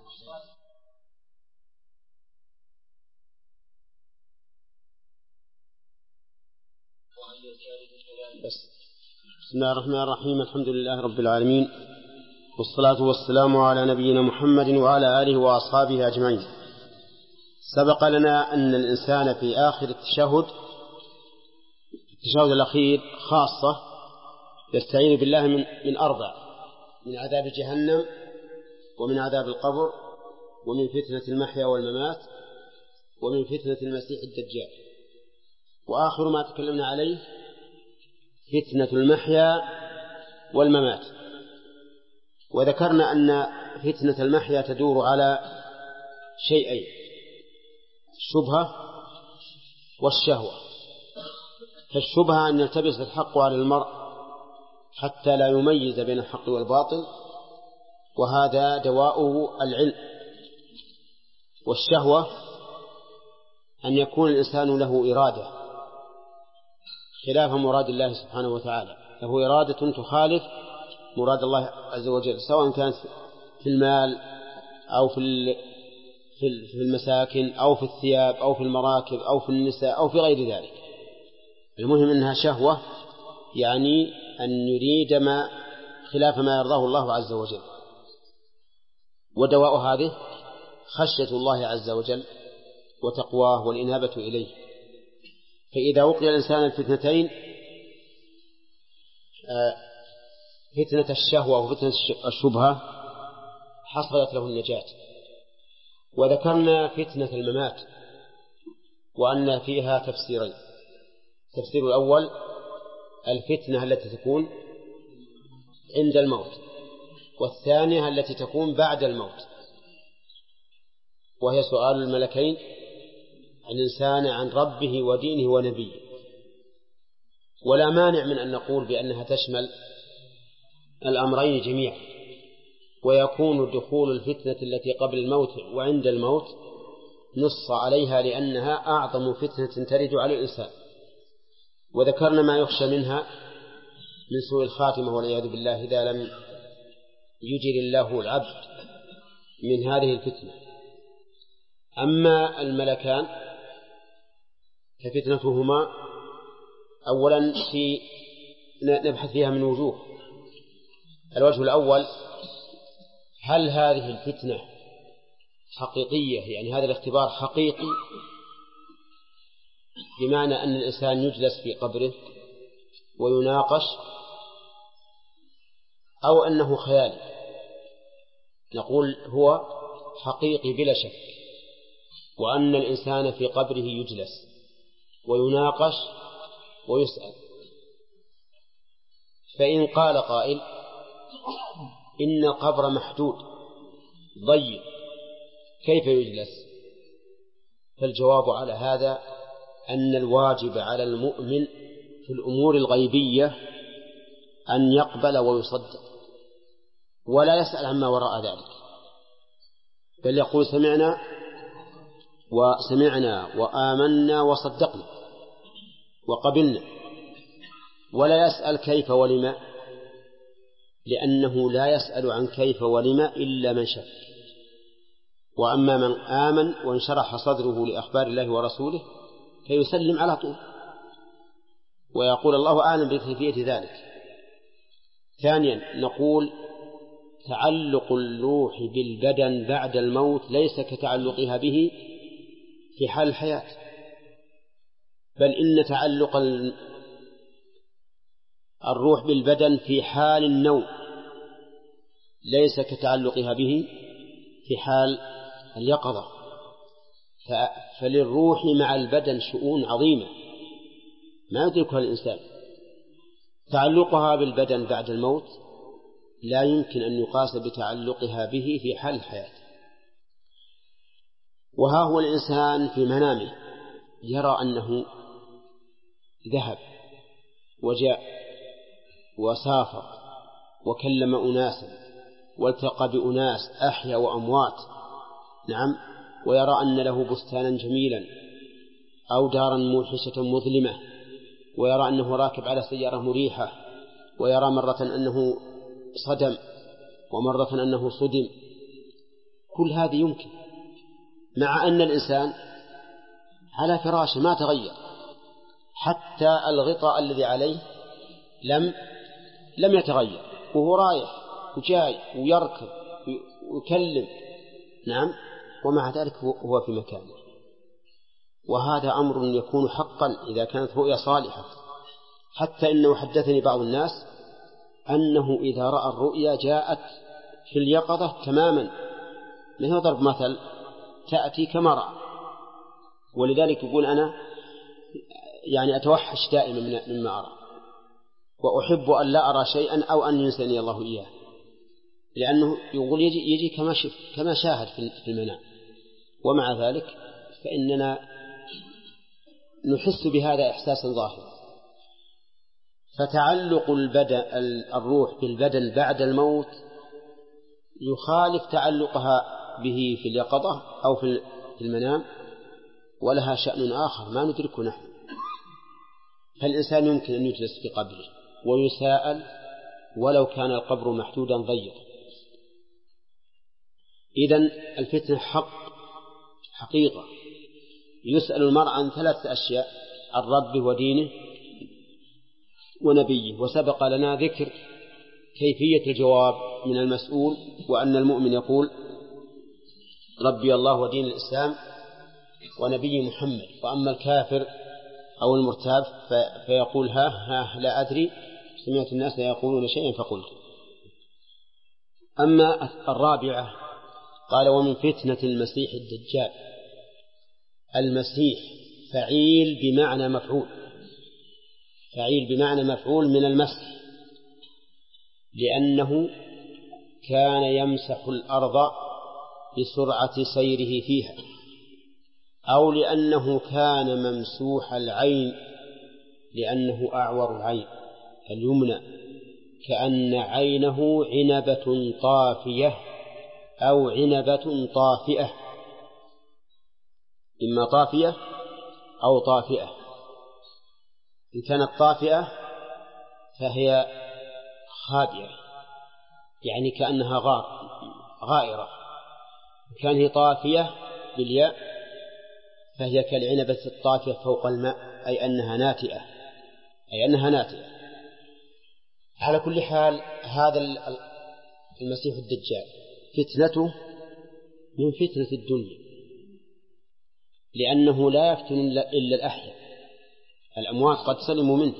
بسم الله الرحمن الرحيم. الحمد لله رب العالمين، والصلاة والسلام على نبينا محمد وعلى آله وأصحابه أجمعين. سبق لنا أن الإنسان في آخر التشهد الأخير خاصة يستعين بالله من أربع: من عذاب جهنم، ومن عذاب القبر، ومن فتنة المحيا والممات، ومن فتنة المسيح الدجال. وآخر ما تكلمنا عليه فتنة المحيا والممات. وذكرنا أن فتنة المحيا تدور على شيئين: الشبهة والشهوة. فالشبهة أن يلتبس الحق على المرء حتى لا يميز بين الحق والباطل، وهذا دواؤه العلم. والشهوة أن يكون الإنسان له إرادة خلاف مراد الله سبحانه وتعالى، له إرادة تخالف مراد الله عز وجل، سواء كانت في المال أو في المساكن أو في الثياب أو في المراكب أو في النساء أو في غير ذلك. المهم أنها شهوة، يعني أن يريد ما خلاف ما يرضاه الله عز وجل. ودواء هذه خشية الله عز وجل وتقواه والإنابة إليه. فإذا وقي الإنسان الفتنتين، فتنة الشهوة وفتنة الشبهة، حصلت له النجاة. وذكرنا فتنة الممات وأن فيها تفسيرين: التفسير الأول الفتنة التي تكون عند الموت، والثانية التي تكون بعد الموت، وهي سؤال الملكين الإنسان عن ربه ودينه ونبيه. ولا مانع من أن نقول بأنها تشمل الأمرين جميعا، ويكون دخول الفتنة التي قبل الموت وعند الموت نص عليها لأنها أعظم فتنة ترد على الإنسان. وذكرنا ما يخشى منها من سوء الخاتمة والعياذ بالله إذا لم يجر الله العبد من هذه الفتنة. أما الملكان ففتنتهما أولا نبحث فيها من وجوه. الوجه الأول: هل هذه الفتنة حقيقية؟ يعني هذا الاختبار حقيقي بمعنى أن الإنسان يجلس في قبره ويناقش، أو أنه خيالي؟ نقول هو حقيقي بلا شك، وأن الإنسان في قبره يجلس ويناقش ويسأل. فإن قال قائل إن القبر محدود ضيق كيف يجلس؟ فالجواب على هذا أن الواجب على المؤمن في الأمور الغيبية أن يقبل ويصدق، ولا يسأل عما وراء ذلك، بل يقول سمعنا وآمنا وصدقنا وقبلنا، ولا يسأل كيف ولما، لأنه لا يسأل عن كيف ولما إلا من شك. وأما من آمن وانشرح صدره لأخبار الله ورسوله فيسلم على طول ويقول الله أعلم بكيفية ذلك. ثانيا نقول تعلق الروح بالبدن بعد الموت ليس كتعلقها به في حال الحياة، بل إن تعلق الروح بالبدن في حال النوم ليس كتعلقها به في حال اليقظة. فللروح مع البدن شؤون عظيمة ما يدركها الإنسان. تعلقها بالبدن بعد الموت لا يمكن أن يقاس بتعلقها به في حال الحياة. وها هو الإنسان في منامه يرى أنه ذهب وجاء وسافر وكلم أناسا والتقى بأناس أحيا وأموات، نعم، ويرى أن له بستانا جميلا أو دارا موحشة مظلمة، ويرى أنه راكب على سيارة مريحة، ويرى مرة أنه صدم ومرة أنه صدم، كل هذه يمكن، مع أن الإنسان على فراشه ما تغير، حتى الغطاء الذي عليه لم يتغير، وهو رايح وجاي ويركب ويكلم، نعم، ومع ذلك هو في مكانه. وهذا أمر يكون حقا إذا كانت رؤيا صالحة، حتى إنه حدثني بعض الناس أنه إذا رأى الرؤيا جاءت في اليقظة تماما، من هو ضرب مثل تأتي كما رأى. ولذلك يقول أنا يعني أتوحش دائما مما أرى، وأحب أن لا أرى شيئا أو أن ينساني الله إياه، لأنه يقول يجي كما شاهد في المنام. ومع ذلك فإننا نحس بهذا إحساسا ظاهرا. فتعلق الروح بالبدن بعد الموت يخالف تعلقها به في اليقظة أو في المنام، ولها شأن آخر ما ندركه نحن. فالإنسان يمكن أن يجلس في قبره ويساءل ولو كان القبر محدودا ضيقا. إذن الفتنة حقيقة. يسأل المرء عن 3 أشياء: عن ربه ودينه ونبيه. وسبق لنا ذكر كيفية الجواب من المسؤول، وأن المؤمن يقول ربي الله ودين الإسلام ونبي محمد. وأما الكافر أو المرتاب فيقول ها لا أدري، سمعت الناس يقولون شيئا فقلت. أما الرابعة قال ومن فتنة المسيح الدجال. المسيح فعيل بمعنى مفعول، فعيل بمعنى مفعول من المسح، لأنه كان يمسح الأرض بسرعة سيره فيها، أو لأنه كان ممسوح العين لأنه أعور العين اليمنى، كأن عينه عنبة طافية أو عنبة طافئة، إما طافية أو طافئة. إن كانت طافئة فهي خابئة، يعني كأنها غائرة. إن كانت طافية بالياء فهي كالعنبة الطافية فوق الماء، أي أنها ناتئة. على كل حال هذا المسيح الدجال فتنته من فتنة الدنيا، لأنه لا يفتن إلا الأحياء، الأموات قد سلموا منه.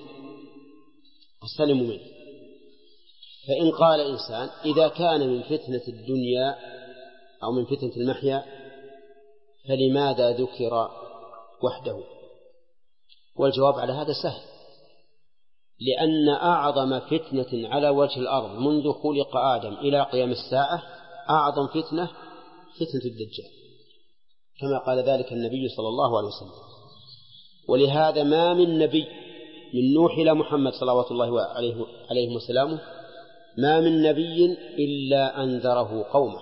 فإن قال إنسان إذا كان من فتنة الدنيا أو من فتنة المحيا فلماذا ذكر وحده؟ والجواب على هذا سهل، لأن أعظم فتنة على وجه الأرض منذ خلق آدم إلى قيام الساعة أعظم فتنة الدجال، كما قال ذلك النبي صلى الله عليه وسلم. ولهذا ما من نبي من نوح إلى محمد صلوات الله عليه وسلامه ما من نبي إلا أنذره قومه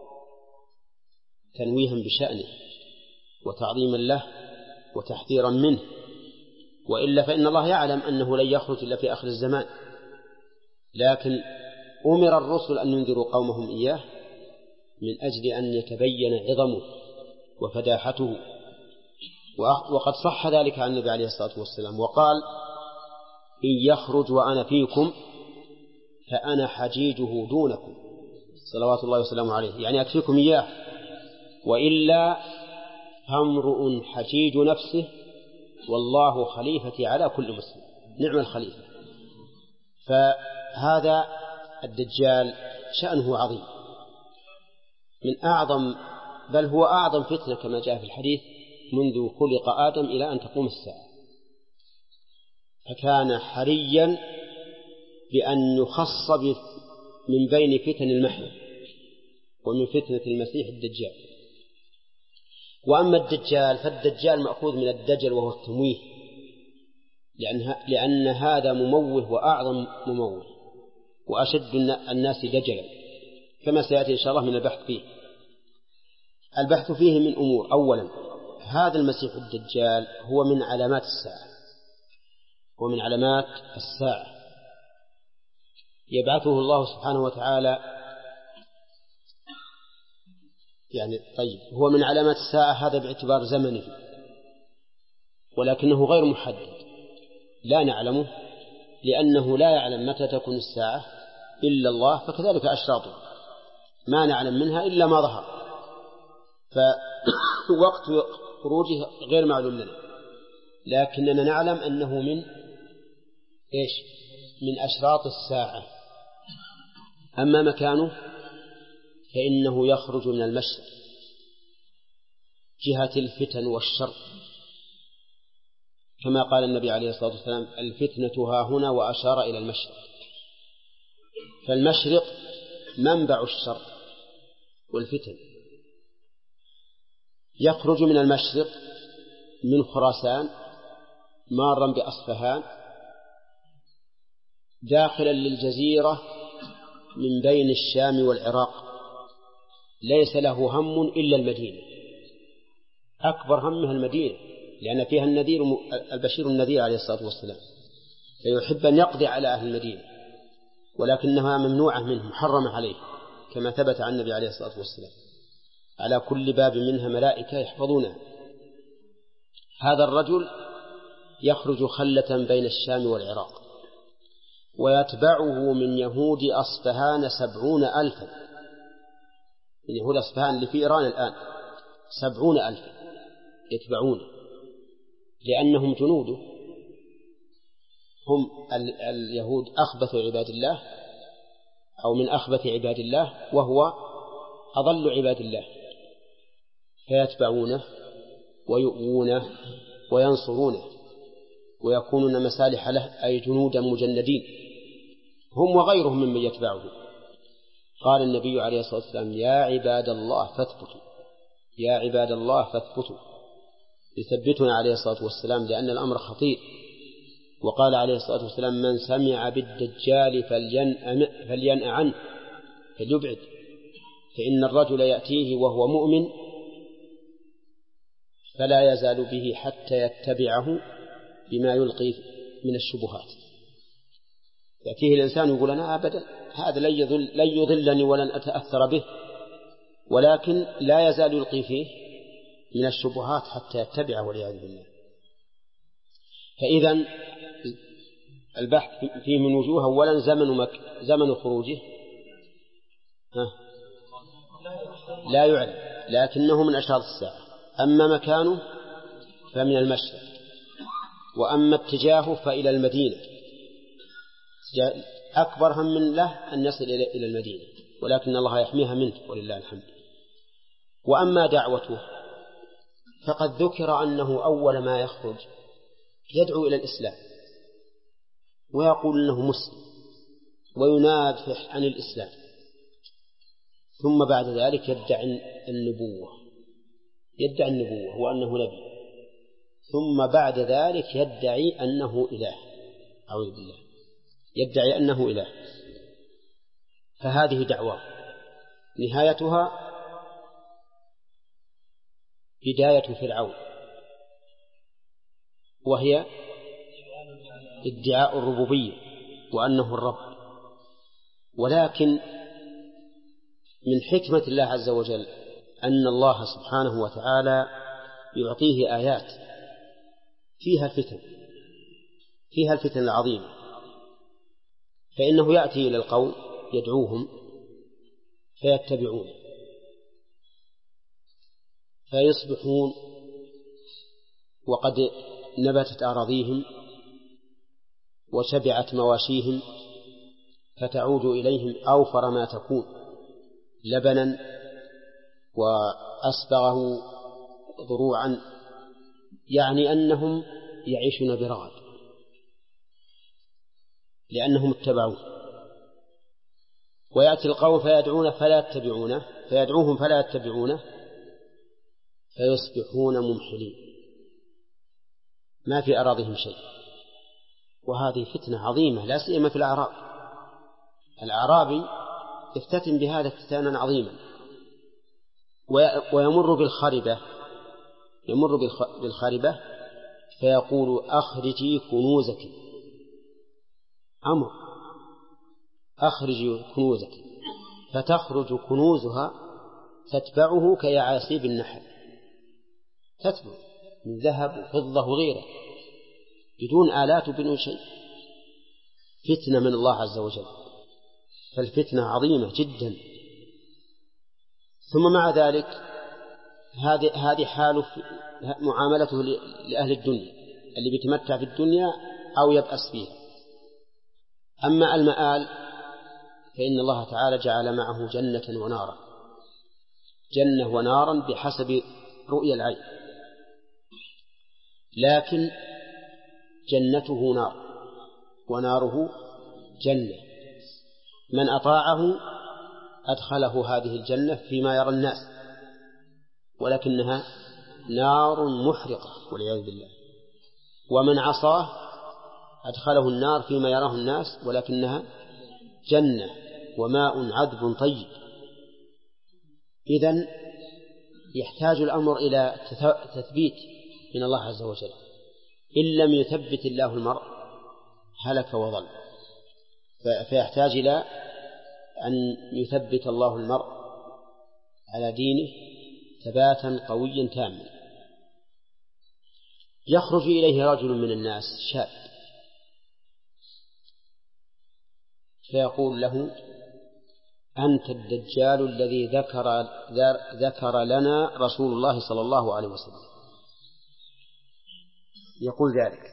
تنويها بشأنه وتعظيما له وتحذيرا منه، وإلا فإن الله يعلم أنه لن يخرج إلا في آخر الزمان، لكن أمر الرسل أن ينذروا قومهم إياه من أجل أن يتبين عظمه وفداحته. وقد صح ذلك عن النبي عليه الصلاة والسلام، وقال إن يخرج وأنا فيكم فأنا حجيجه دونكم صلوات الله وسلامه عليه، يعني أكفيكم إياه، وإلا فامرؤ حجيج نفسه والله خليفتي على كل مسلم. نعم الخليفة. فهذا الدجال شأنه عظيم، من أعظم بل هو أعظم فتنة كما جاء في الحديث منذ خلق آدم إلى أن تقوم الساعة. فكان حريا بأن يخص من بين فتن المحيا ومن فتنة المسيح الدجال. وأما الدجال فالدجال مأخوذ من الدجل وهو التمويه، لأن هذا مموه وأعظم مموه وأشد الناس دجلا، كما سيأتي إن شاء الله من البحث فيه. البحث فيه من أمور: أولا هذا المسيح الدجال هو من علامات الساعة، يبعثه الله سبحانه وتعالى يعني طيب هو من علامات الساعة هذا باعتبار زمنه، ولكنه غير محدد، لا نعلمه، لأنه لا يعلم متى تكون الساعة إلا الله، فكذلك أشراطه ما نعلم منها إلا ما ظهر، فوقت خروجه غير معلوم لنا، لكننا نعلم أنه من أشراط الساعة. أما مكانه فإنه يخرج من المشرق جهة الفتن والشر، كما قال النبي عليه الصلاة والسلام: الفتنة ها هنا، وأشار إلى المشرق. فالمشرق منبع الشر والفتن. يخرج من المشرق من خراسان مارا بأصفهان داخلا للجزيرة من بين الشام والعراق، ليس له هم إلا المدينة، أكبر همها المدينة، لأن فيها البشير النذير عليه الصلاة والسلام، فيحب أن يقضي على أهل المدينة، ولكنها ممنوعة منه، محرمة عليه، كما ثبت عن النبي عليه الصلاة والسلام: على كل باب منها ملائكة يحفظونها. هذا الرجل يخرج خلة بين الشام والعراق، ويتبعه من يهود أصفهان 70,000، من يهود أصفهان اللي في إيران الآن 70,000 يتبعونه، لأنهم جنوده، هم اليهود أخبث عباد الله، أو من أخبث عباد الله، وهو أضل عباد الله، فيتبعونه ويؤوونه وينصرونه ويكونون مسالح له، أي جنودا مجندين، هم وغيرهم ممن يتبعه. قال النبي عليه الصلاة والسلام: يا عباد الله فاثبتوا، يا عباد الله فاثبتوا، يثبتنا عليه الصلاة والسلام، لأن الأمر خطير. وقال عليه الصلاة والسلام: من سمع بالدجال فلينأ عنه، فليبعد، فإن الرجل يأتيه وهو مؤمن فلا يزال به حتى يتبعه بما يلقي من الشبهات. يأتيه الإنسان يقول: أنا أبدا هذا لن يضلني ولن أتأثر به، ولكن لا يزال يلقي فيه من الشبهات حتى يتبعه والعياذ بالله. فإذا البحث فيه من وجوه: أولا زمن خروجه لا يعلم، لكنه من أشراط الساعة. أما مكانه فمن المشرق، وأما اتجاهه فإلى المدينة، أكبر هم من له أن يصل إلى المدينة، ولكن الله يحميها منه ولله الحمد. وأما دعوته فقد ذكر أنه أول ما يخرج يدعو إلى الإسلام، ويقول أنه مسلم، وينافح عن الإسلام، ثم بعد ذلك يدعي النبوة وأنه نبي، ثم بعد ذلك يدعي أنه إله، أعوذ بالله، يدعي أنه إله. فهذه دعوة نهايتها بداية فرعون، وهي ادعاء الربوبية وأنه الرب. ولكن من حكمة الله عز وجل أن الله سبحانه وتعالى يعطيه آيات فيها الفتن العظيمة، فإنه يأتي إلى القوم يدعوهم فيتبعون، فيصبحون وقد نبتت أراضيهم وشبعت مواشيهم، فتعود إليهم أوفر ما تكون لبنا وأسبغه ضروعا، يعني أنهم يعيشون برغد لأنهم اتبعوه. ويأتي القوم فيدعوهم فلا يتبعونه فيصبحون ممحلين، ما في أراضيهم شيء. وهذه فتنة عظيمة، لا سيما في الأعرابي يفتتن بهذا افتتانا عظيما، ويمر بالخربة فيقول: أخرجي كنوزك، أمر أخرجي كنوزك، فتخرج كنوزها تتبعه كيعاسيب النحل، تتبع من ذهب وفضة وغيره بدون آلات وبدون شيء، فتنة من الله عز وجل، فالفتنة عظيمة جدا. ثم مع ذلك هذه حال معاملته لأهل الدنيا اللي بيتمتع في الدنيا أو يبأس فيها. أما المآل فإن الله تعالى جعل معه جنة ونارا، جنة ونارا بحسب رؤية العين، لكن جنته نار وناره جنة، من أطاعه أدخله هذه الجنة فيما يرى الناس، ولكنها نار محرقة والعياذ بالله، ومن عصاه أدخله النار فيما يراه الناس، ولكنها جنة وماء عذب طيب. إذن يحتاج الأمر إلى تثبيت من الله عز وجل، إن لم يثبت الله المرء هلك وضل، فيحتاج إلى أن يثبت الله المرء على دينه ثباتا قويا تاما. يخرج إليه رجل من الناس شاب فيقول له: أنت الدجال الذي ذكر لنا رسول الله صلى الله عليه وسلم. يقول ذلك